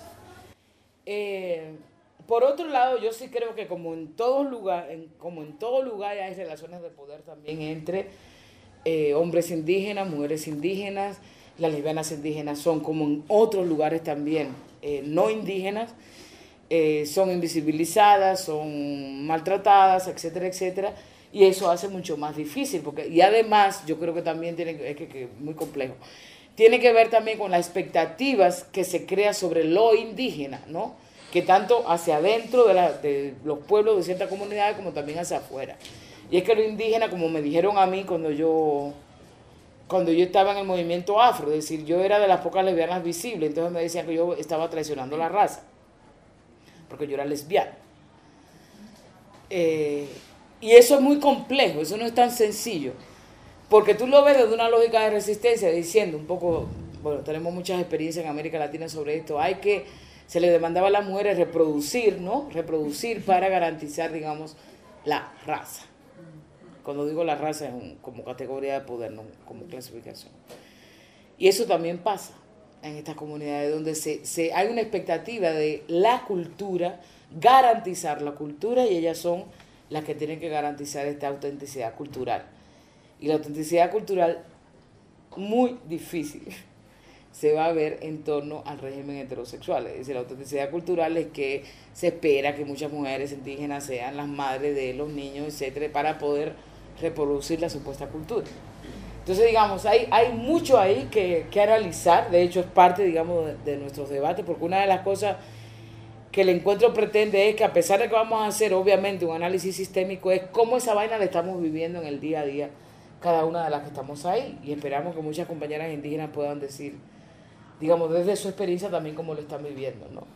Por otro lado, yo sí creo que como en todo lugar hay relaciones de poder también entre hombres indígenas, mujeres indígenas, las lesbianas indígenas son como en otros lugares también no indígenas, son invisibilizadas, son maltratadas, etcétera, etcétera, y eso hace mucho más difícil, y además yo creo que también es muy complejo, tiene que ver también con las expectativas que se crea sobre lo indígena, ¿no? Que tanto hacia adentro de los pueblos de ciertas comunidades como también hacia afuera. Y es que lo indígena, como me dijeron a mí cuando yo estaba en el movimiento afro, es decir, yo era de las pocas lesbianas visibles, entonces me decían que yo estaba traicionando la raza, porque yo era lesbiana. Y eso es muy complejo, eso no es tan sencillo, porque tú lo ves desde una lógica de resistencia, diciendo un poco, bueno, tenemos muchas experiencias en América Latina sobre esto, se le demandaba a las mujeres reproducir, ¿no? Reproducir para garantizar, digamos, la raza. Cuando digo la raza es como categoría de poder, no como clasificación. Y eso también pasa en estas comunidades donde hay una expectativa de la cultura, garantizar la cultura, y ellas son las que tienen que garantizar esta autenticidad cultural. Y la autenticidad cultural, muy difícil, se va a ver en torno al régimen heterosexual. Es decir, la autenticidad cultural es que se espera que muchas mujeres indígenas sean las madres de los niños, etcétera, para poder reproducir la supuesta cultura. Entonces, digamos, hay mucho ahí que analizar. De hecho, es parte, digamos, de nuestros debates, porque una de las cosas que el encuentro pretende es que, a pesar de que vamos a hacer, obviamente, un análisis sistémico, es cómo esa vaina la estamos viviendo en el día a día, cada una de las que estamos ahí. Y esperamos que muchas compañeras indígenas puedan decir, digamos, desde su experiencia también cómo lo están viviendo, ¿no?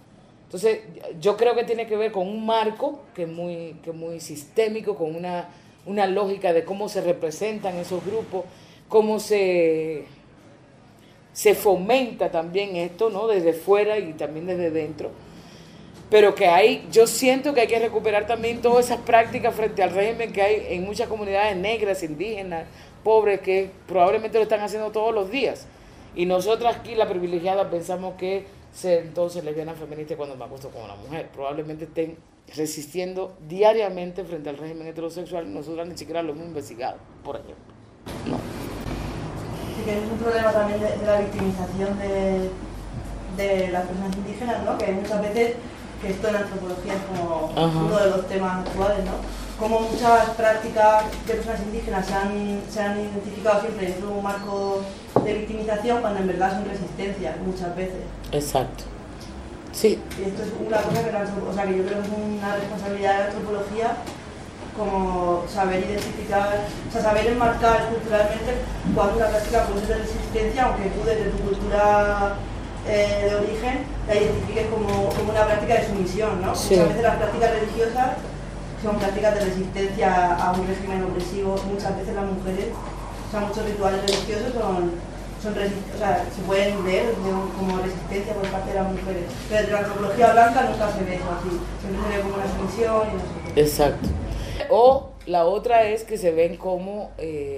Entonces, yo creo que tiene que ver con un marco que es muy sistémico, con una lógica de cómo se representan esos grupos, cómo se fomenta también esto, ¿no? Desde fuera y también desde dentro. Pero que yo siento que hay que recuperar también todas esas prácticas frente al régimen que hay en muchas comunidades negras, indígenas, pobres, que probablemente lo están haciendo todos los días. Y nosotras aquí, la privilegiada, pensamos que ser entonces lesbiana feminista cuando me acuesto con una mujer. Probablemente estén resistiendo diariamente frente al régimen heterosexual y nosotras ni siquiera lo hemos investigado, por ejemplo. No. Sí, que es un problema también de la victimización de las personas indígenas, ¿no? Que hay muchas veces, que esto en la antropología es como uno de los temas actuales, ¿no? Como muchas prácticas de personas indígenas se han identificado siempre dentro de un marco de victimización cuando en verdad son resistencia muchas veces. Exacto. Sí. Y esto es una cosa que que yo creo que es una responsabilidad de la antropología, como saber identificar, o sea, saber enmarcar culturalmente cuando una práctica puede ser de resistencia, aunque tú desde tu cultura de origen la identifiques como una práctica de sumisión, ¿no? Sí. Muchas veces las prácticas religiosas son prácticas de resistencia a un régimen opresivo. Muchas veces las mujeres, o sea, muchos rituales religiosos se pueden ver como resistencia por parte de las mujeres. Pero desde la antropología blanca nunca se ve eso así, siempre se ve como una sumisión y no sé qué. Exacto. O la otra es que se ven como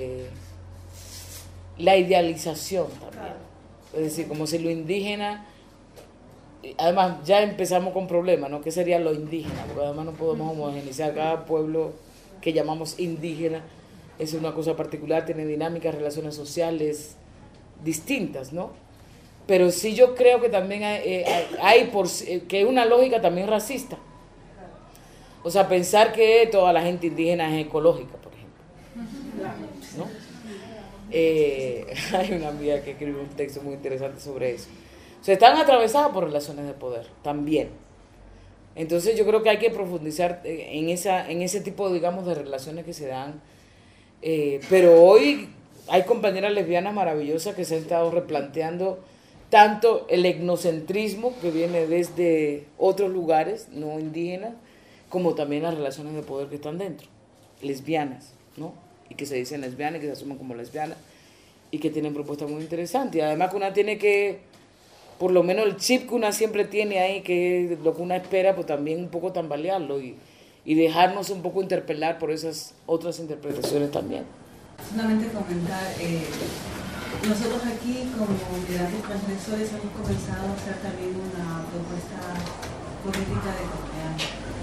la idealización también. Claro. Es decir, como si lo indígena, además ya empezamos con problemas, ¿no? ¿Qué sería lo indígena? Porque además no podemos homogeneizar cada pueblo que llamamos indígena, es una cosa particular, tiene dinámicas, relaciones sociales distintas, ¿no? Pero sí yo creo que también que es una lógica también racista. O sea, pensar que toda la gente indígena es ecológica, por ejemplo, ¿no? Hay una amiga que escribió un texto muy interesante sobre eso. O sea, están atravesadas por relaciones de poder también. Entonces yo creo que hay que profundizar en ese tipo, digamos, de relaciones que se dan. Pero hoy hay compañeras lesbianas maravillosas que se han estado replanteando tanto el etnocentrismo que viene desde otros lugares no indígenas, como también las relaciones de poder que están dentro, lesbianas, ¿no? Y que se dicen lesbianas, que se asumen como lesbianas, y que tienen propuestas muy interesantes. Y además que una tiene que, por lo menos el chip que una siempre tiene ahí, que es lo que una espera, pues también un poco tambalearlo y dejarnos un poco interpelar por esas otras interpretaciones también. Solamente comentar, nosotros aquí como migrantes transgresores hemos comenzado a hacer también una propuesta política de comunidad.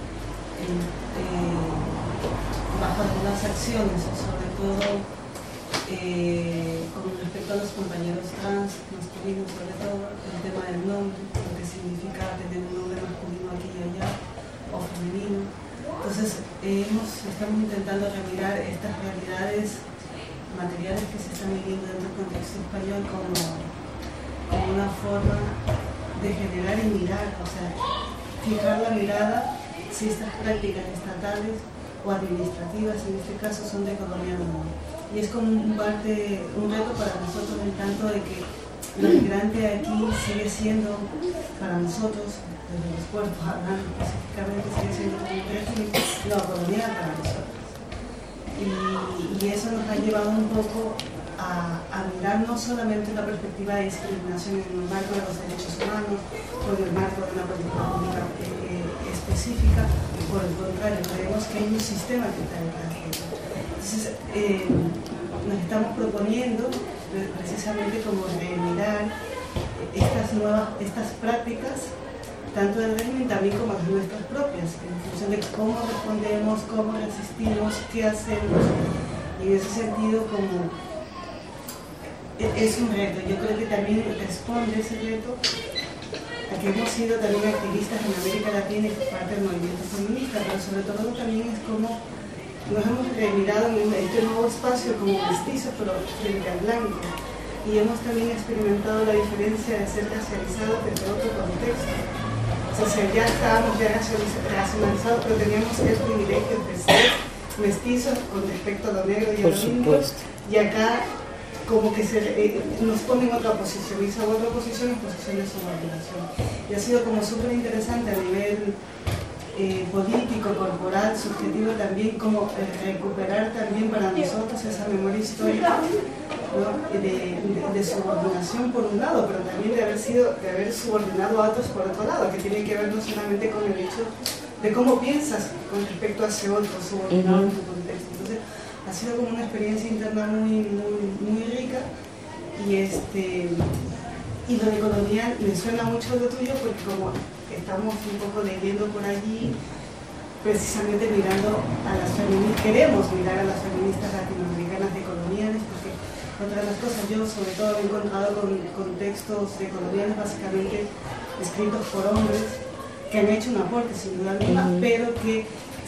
Bajo algunas acciones, sobre todo con respecto a los compañeros trans, masculinos, sobre todo el tema del nombre, lo que significa tener un nombre masculino aquí y allá, o femenino. Entonces estamos intentando remirar estas realidades materiales que se están viviendo dentro del contexto español como una forma de generar y mirar, o sea, fijar la mirada si estas prácticas estatales o administrativas en este caso son de colonia o no. Y es como un reto para nosotros en tanto de que lo migrante aquí sigue siendo para nosotros, desde los puertos hablando específicamente, sigue siendo un régimen no colonial para nosotros. Y eso nos ha llevado un poco a mirar no solamente la perspectiva de discriminación en el marco de los derechos humanos o en el marco de una política pública específica, por el contrario, creemos que hay un sistema que está detrás de eso. Entonces, nos estamos proponiendo precisamente como mirar estas prácticas, tanto del régimen también como las nuestras propias, en función de cómo respondemos, cómo resistimos, qué hacemos. Y en ese sentido, como es un reto, yo creo que también responde ese reto a que hemos sido también activistas en América Latina y parte del movimiento feminista, pero sobre todo también es como nos hemos mirado en este nuevo espacio como mestizos, pero frente al blanco. Y hemos también experimentado la diferencia de ser racializados desde otro contexto. O sea, ya estábamos racionalizados, pero teníamos el privilegio de ser mestizos con respecto a lo negro y a lo lindo. Y acá como que nos pone en otra posición, y esa otra posición es posición de subordinación. Y ha sido como súper interesante a nivel político, corporal, subjetivo también, como recuperar también para nosotros esa memoria histórica, ¿no? de subordinación por un lado, pero también de haber subordinado a otros por otro lado, que tiene que ver no solamente con el hecho de cómo piensas con respecto a ese otro subordinado en tu contexto. Entonces, ha sido como una experiencia interna muy rica, y lo de colonial me suena mucho lo tuyo, porque como estamos un poco leyendo por allí, precisamente mirando a las feministas, queremos mirar a las feministas latinoamericanas decoloniales, porque otra de las cosas, yo sobre todo me he encontrado con textos decoloniales básicamente escritos por hombres que han hecho un aporte sin duda alguna, pero que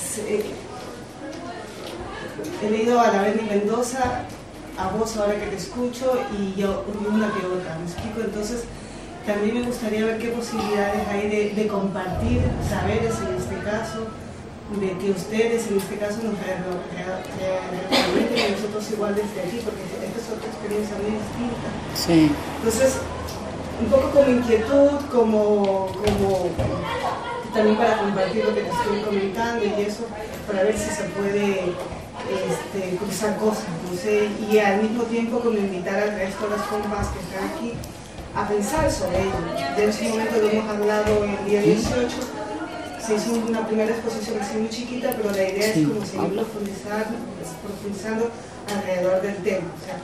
he leído a la Berni Mendoza, a vos ahora que te escucho, y yo una que otra, ¿me explico? Entonces también me gustaría ver qué posibilidades hay de compartir saberes en este caso, de que ustedes en este caso nos realmente y nosotros igual desde aquí, porque esta es otra experiencia muy distinta. Sí. Entonces, un poco como inquietud, como también para compartir lo que te estoy comentando y eso, para ver si se puede cruzar cosas, no sé, y al mismo tiempo como invitar al resto de las compas que están aquí a pensar sobre ello. De ese momento lo hemos hablado el día 18, se hizo una primera exposición así muy chiquita, pero la idea es como seguir profundizando alrededor del tema. O sea,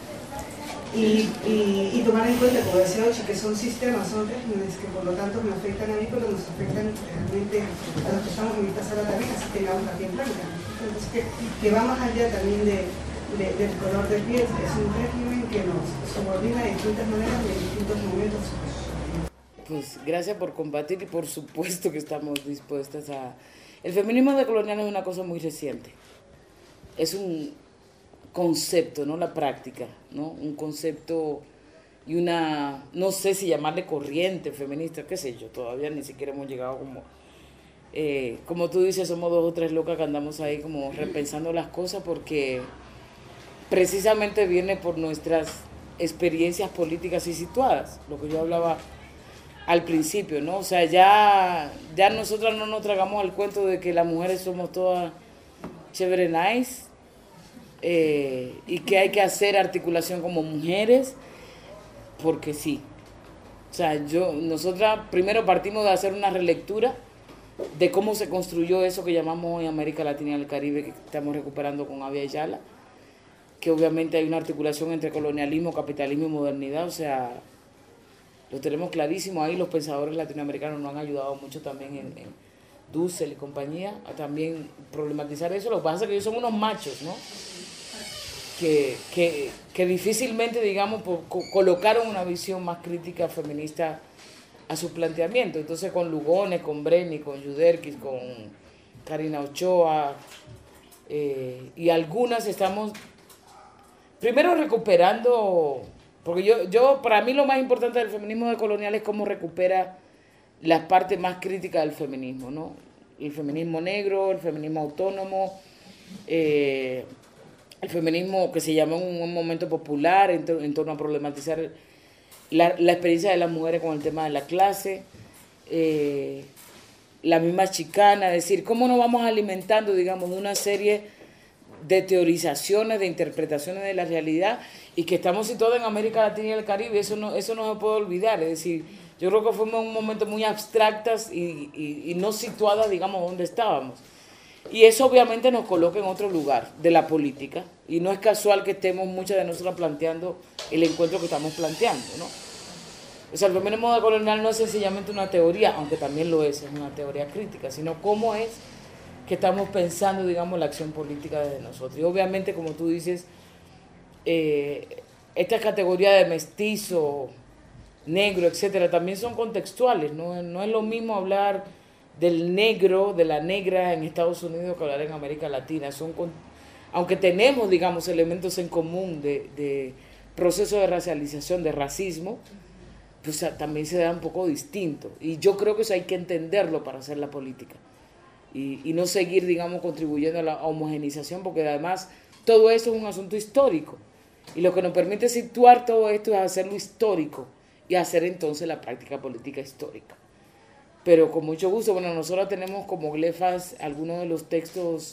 y tomar en cuenta, como decía Ochi, que son sistemas, son regímenes que por lo tanto me afectan a mí, pero nos afectan realmente a los que estamos en esta sala también, así tengamos la piel blanca. Entonces, que va más allá también del color de piel, que es un régimen que nos subordina de distintas maneras y en distintos momentos. Pues gracias por compartir, y por supuesto que estamos dispuestas a... El feminismo decolonial es una cosa muy reciente. Es un concepto, no la práctica, ¿no? Un concepto y una, no sé si llamarle corriente feminista, qué sé yo, todavía ni siquiera hemos llegado como tú dices, somos dos o tres locas que andamos ahí como repensando las cosas, porque precisamente viene por nuestras experiencias políticas y situadas, lo que yo hablaba al principio, ¿no? O sea, ya nosotras no nos tragamos al cuento de que las mujeres somos todas chévere, nice, y que hay que hacer articulación como mujeres, porque sí. O sea, nosotras primero partimos de hacer una relectura de cómo se construyó eso que llamamos hoy América Latina y el Caribe, que estamos recuperando con Avia Yala, que obviamente hay una articulación entre colonialismo, capitalismo y modernidad. O sea, lo tenemos clarísimo ahí. Los pensadores latinoamericanos nos han ayudado mucho también en Dussel y compañía a también problematizar eso. Lo que pasa es que ellos son unos machos, ¿no? Que difícilmente, digamos, colocaron una visión más crítica feminista a su planteamiento. Entonces, con Lugones, con Brenny, con Yuderquis, con Karina Ochoa, y algunas estamos primero recuperando, porque yo para mí lo más importante del feminismo decolonial es cómo recupera las partes más críticas del feminismo, ¿no? El feminismo negro, el feminismo autónomo, el feminismo que se llamó en un momento popular en torno a problematizar la experiencia de las mujeres con el tema de la clase, la misma chicana, es decir, cómo nos vamos alimentando, digamos, de una serie de teorizaciones, de interpretaciones de la realidad, y que estamos situados en América Latina y el Caribe. Eso no se puede olvidar. Es decir, yo creo que fuimos en un momento muy abstractas y no situadas, digamos, donde estábamos. Y eso obviamente nos coloca en otro lugar de la política, y no es casual que estemos muchas de nosotras planteando el encuentro que estamos planteando, ¿no? O sea, el feminismo decolonial no es sencillamente una teoría, aunque también lo es una teoría crítica, sino cómo es que estamos pensando, digamos, la acción política desde nosotros. Y obviamente, como tú dices, estas categorías de mestizo, negro, etcétera, también son contextuales, ¿no? No es lo mismo hablar del negro, de la negra en Estados Unidos que hablar en América Latina. Aunque tenemos, digamos, elementos en común de proceso de racialización, de racismo, pues también se da un poco distinto. Y yo creo que eso hay que entenderlo para hacer la política. Y no seguir, digamos, contribuyendo a la homogenización, porque además todo eso es un asunto histórico. Y lo que nos permite situar todo esto es hacerlo histórico y hacer entonces la práctica política histórica. Pero con mucho gusto, bueno, nosotros tenemos como glefas algunos de los textos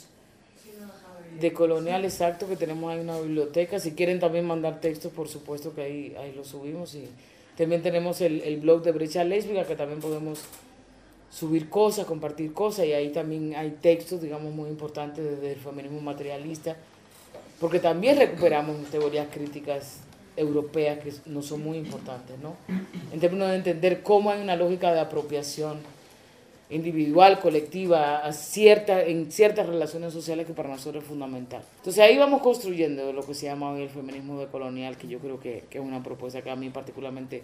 de colonial exacto que tenemos ahí en una biblioteca. Si quieren también mandar textos, por supuesto que ahí los subimos. Y también tenemos el blog de Brecha Lésbica, que también podemos subir cosas, compartir cosas, y ahí también hay textos, digamos, muy importantes desde el feminismo materialista, porque también recuperamos teorías críticas europeas que no son muy importantes, ¿no? En términos de entender cómo hay una lógica de apropiación individual, colectiva, en ciertas relaciones sociales que para nosotros es fundamental. Entonces ahí vamos construyendo lo que se llama hoy el feminismo decolonial, que yo creo que es una propuesta que a mí particularmente,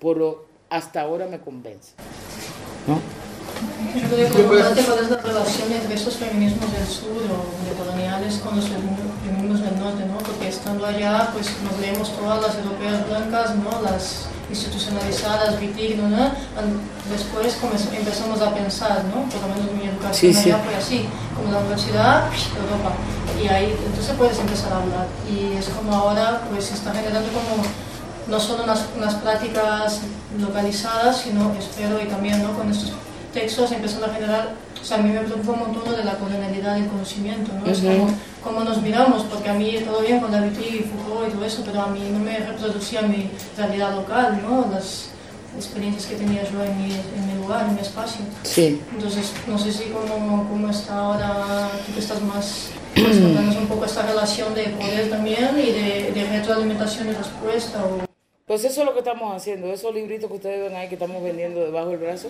hasta ahora me convence, ¿no? Yo quería preguntarte cuál es la relación entre esos feminismos del sur o decoloniales con los feminismos del norte, ¿no? Porque estando allá, pues nos vemos todas las europeas blancas, ¿no? Las institucionalizadas, vitigno, ¿no? Después empezamos a pensar, ¿no? Por lo menos mi educación allá fue así, como la universidad, Europa. Y ahí entonces puedes empezar a hablar. Y es como ahora, pues se está generando como no solo unas prácticas localizadas, sino espero y también, ¿no? Con estos textos empezando a generar, o sea, a mí me preocupa un montón de la colonialidad del conocimiento, ¿no? Es como nos miramos, porque a mí todo bien con David y Foucault y todo eso, pero a mí no me reproducía mi realidad local, ¿no? Las experiencias que tenía yo en mi lugar, en mi espacio. Sí. Entonces, no sé si cómo está ahora, tú que estás más, pues, contanos un poco esta relación de poder también y de retroalimentación y respuesta. Pues eso es lo que estamos haciendo, esos libritos que ustedes ven ahí que estamos vendiendo debajo del brazo,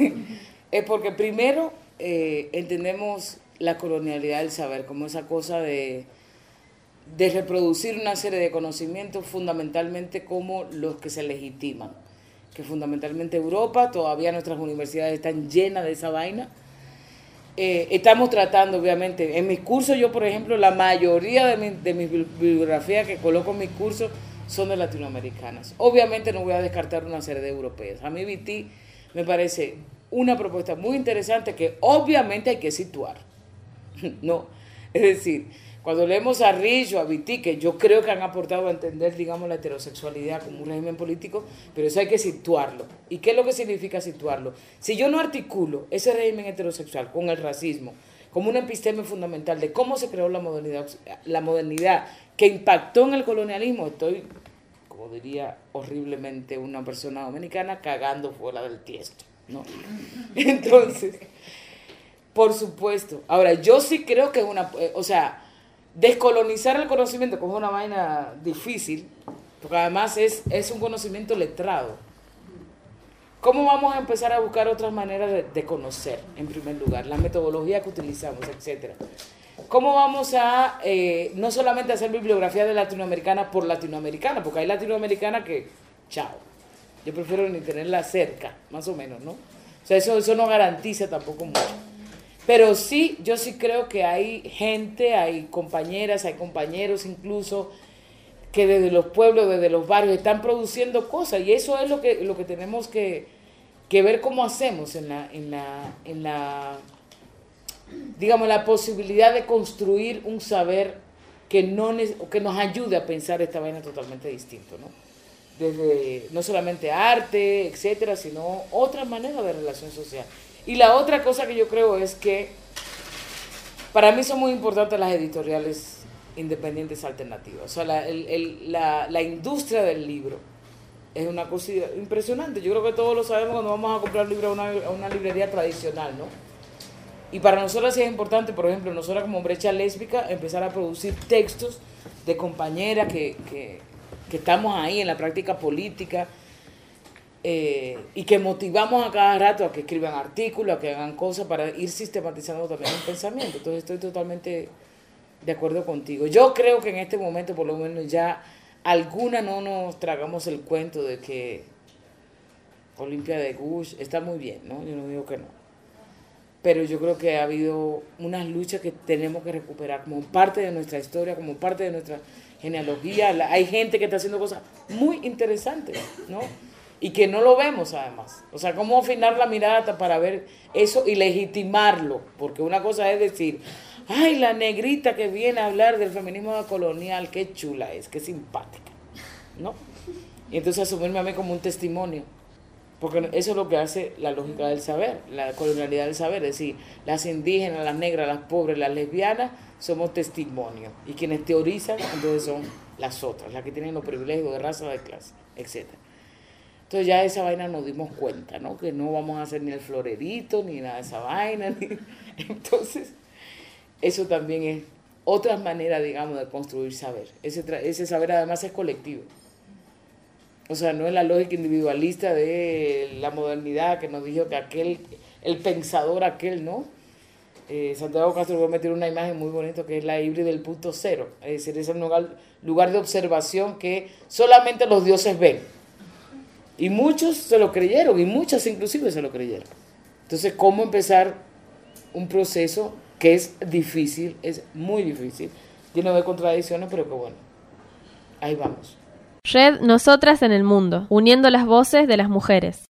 es porque primero entendemos la colonialidad del saber como esa cosa de reproducir una serie de conocimientos fundamentalmente como los que se legitiman, que fundamentalmente Europa, todavía nuestras universidades están llenas de esa vaina. Estamos tratando, obviamente, en mis cursos yo, por ejemplo, la mayoría de mis bibliografías que coloco en mis cursos son de latinoamericanas. Obviamente no voy a descartar una serie de europeas. A mí Viti me parece una propuesta muy interesante que obviamente hay que situar. No, es decir, cuando leemos a Rich o a Viti, que yo creo que han aportado a entender, digamos, la heterosexualidad como un régimen político, pero eso hay que situarlo. ¿Y qué es lo que significa situarlo? Si yo no articulo ese régimen heterosexual con el racismo, como una episteme fundamental de cómo se creó la modernidad que impactó en el colonialismo, estoy, como diría horriblemente una persona dominicana, cagando fuera del tiesto, ¿no? Entonces, por supuesto. Ahora, yo sí creo que es descolonizar el conocimiento, como es una vaina difícil, porque además es un conocimiento letrado. ¿Cómo vamos a empezar a buscar otras maneras de conocer, en primer lugar, la metodología que utilizamos, etcétera? ¿Cómo vamos a no solamente hacer bibliografía de latinoamericana por latinoamericana, porque hay latinoamericana que, chao, yo prefiero ni tenerla cerca, más o menos, ¿no? O sea, eso no garantiza tampoco mucho. Pero sí, yo sí creo que hay gente, hay compañeras, hay compañeros incluso, que desde los pueblos, desde los barrios, están produciendo cosas, y eso es lo que tenemos que ver cómo hacemos en la digamos, la posibilidad de construir un saber que nos ayude a pensar esta vaina totalmente distinto, ¿no? Desde no solamente arte, etcétera, sino otra manera de relación social. Y la otra cosa que yo creo es que para mí son muy importantes las editoriales independientes alternativas. O sea, la industria del libro es una cosa impresionante. Yo creo que todos lo sabemos cuando vamos a comprar un libro a una librería tradicional, ¿no? Y para nosotros sí es importante, por ejemplo, nosotros como Brecha Lésbica, empezar a producir textos de compañeras que estamos ahí en la práctica política y que motivamos a cada rato a que escriban artículos, a que hagan cosas para ir sistematizando también el pensamiento. Entonces estoy totalmente de acuerdo contigo. Yo creo que en este momento por lo menos ya alguna no nos tragamos el cuento de que Olimpia de Gush está muy bien, ¿no? Yo no digo que no. Pero yo creo que ha habido unas luchas que tenemos que recuperar como parte de nuestra historia, como parte de nuestra genealogía. Hay gente que está haciendo cosas muy interesantes, ¿no? Y que no lo vemos además. O sea, cómo afinar la mirada para ver eso y legitimarlo. Porque una cosa es decir, ay, la negrita que viene a hablar del feminismo colonial, qué chula es, qué simpática, ¿no? Y entonces asumirme a mí como un testimonio, porque eso es lo que hace la lógica del saber, la colonialidad del saber, es decir, las indígenas, las negras, las pobres, las lesbianas, somos testimonios, y quienes teorizan, entonces son las otras, las que tienen los privilegios de raza, de clase, etc. Entonces ya de esa vaina nos dimos cuenta, ¿no? Que no vamos a hacer ni el florerito, ni nada de esa vaina, entonces eso también es otra manera, digamos, de construir saber. Ese saber además es colectivo. O sea, no es la lógica individualista de la modernidad que nos dijo que el pensador aquel, ¿no? Santiago Castro Gómez tiene una imagen muy bonita que es la híbrida del punto cero. Es decir, es un lugar de observación que solamente los dioses ven. Y muchos se lo creyeron, y muchas inclusive se lo creyeron. Entonces, ¿cómo empezar un proceso que es difícil, es muy difícil, lleno de contradicciones, pero que bueno, ahí vamos. Red Nosotras en el Mundo, uniendo las voces de las mujeres.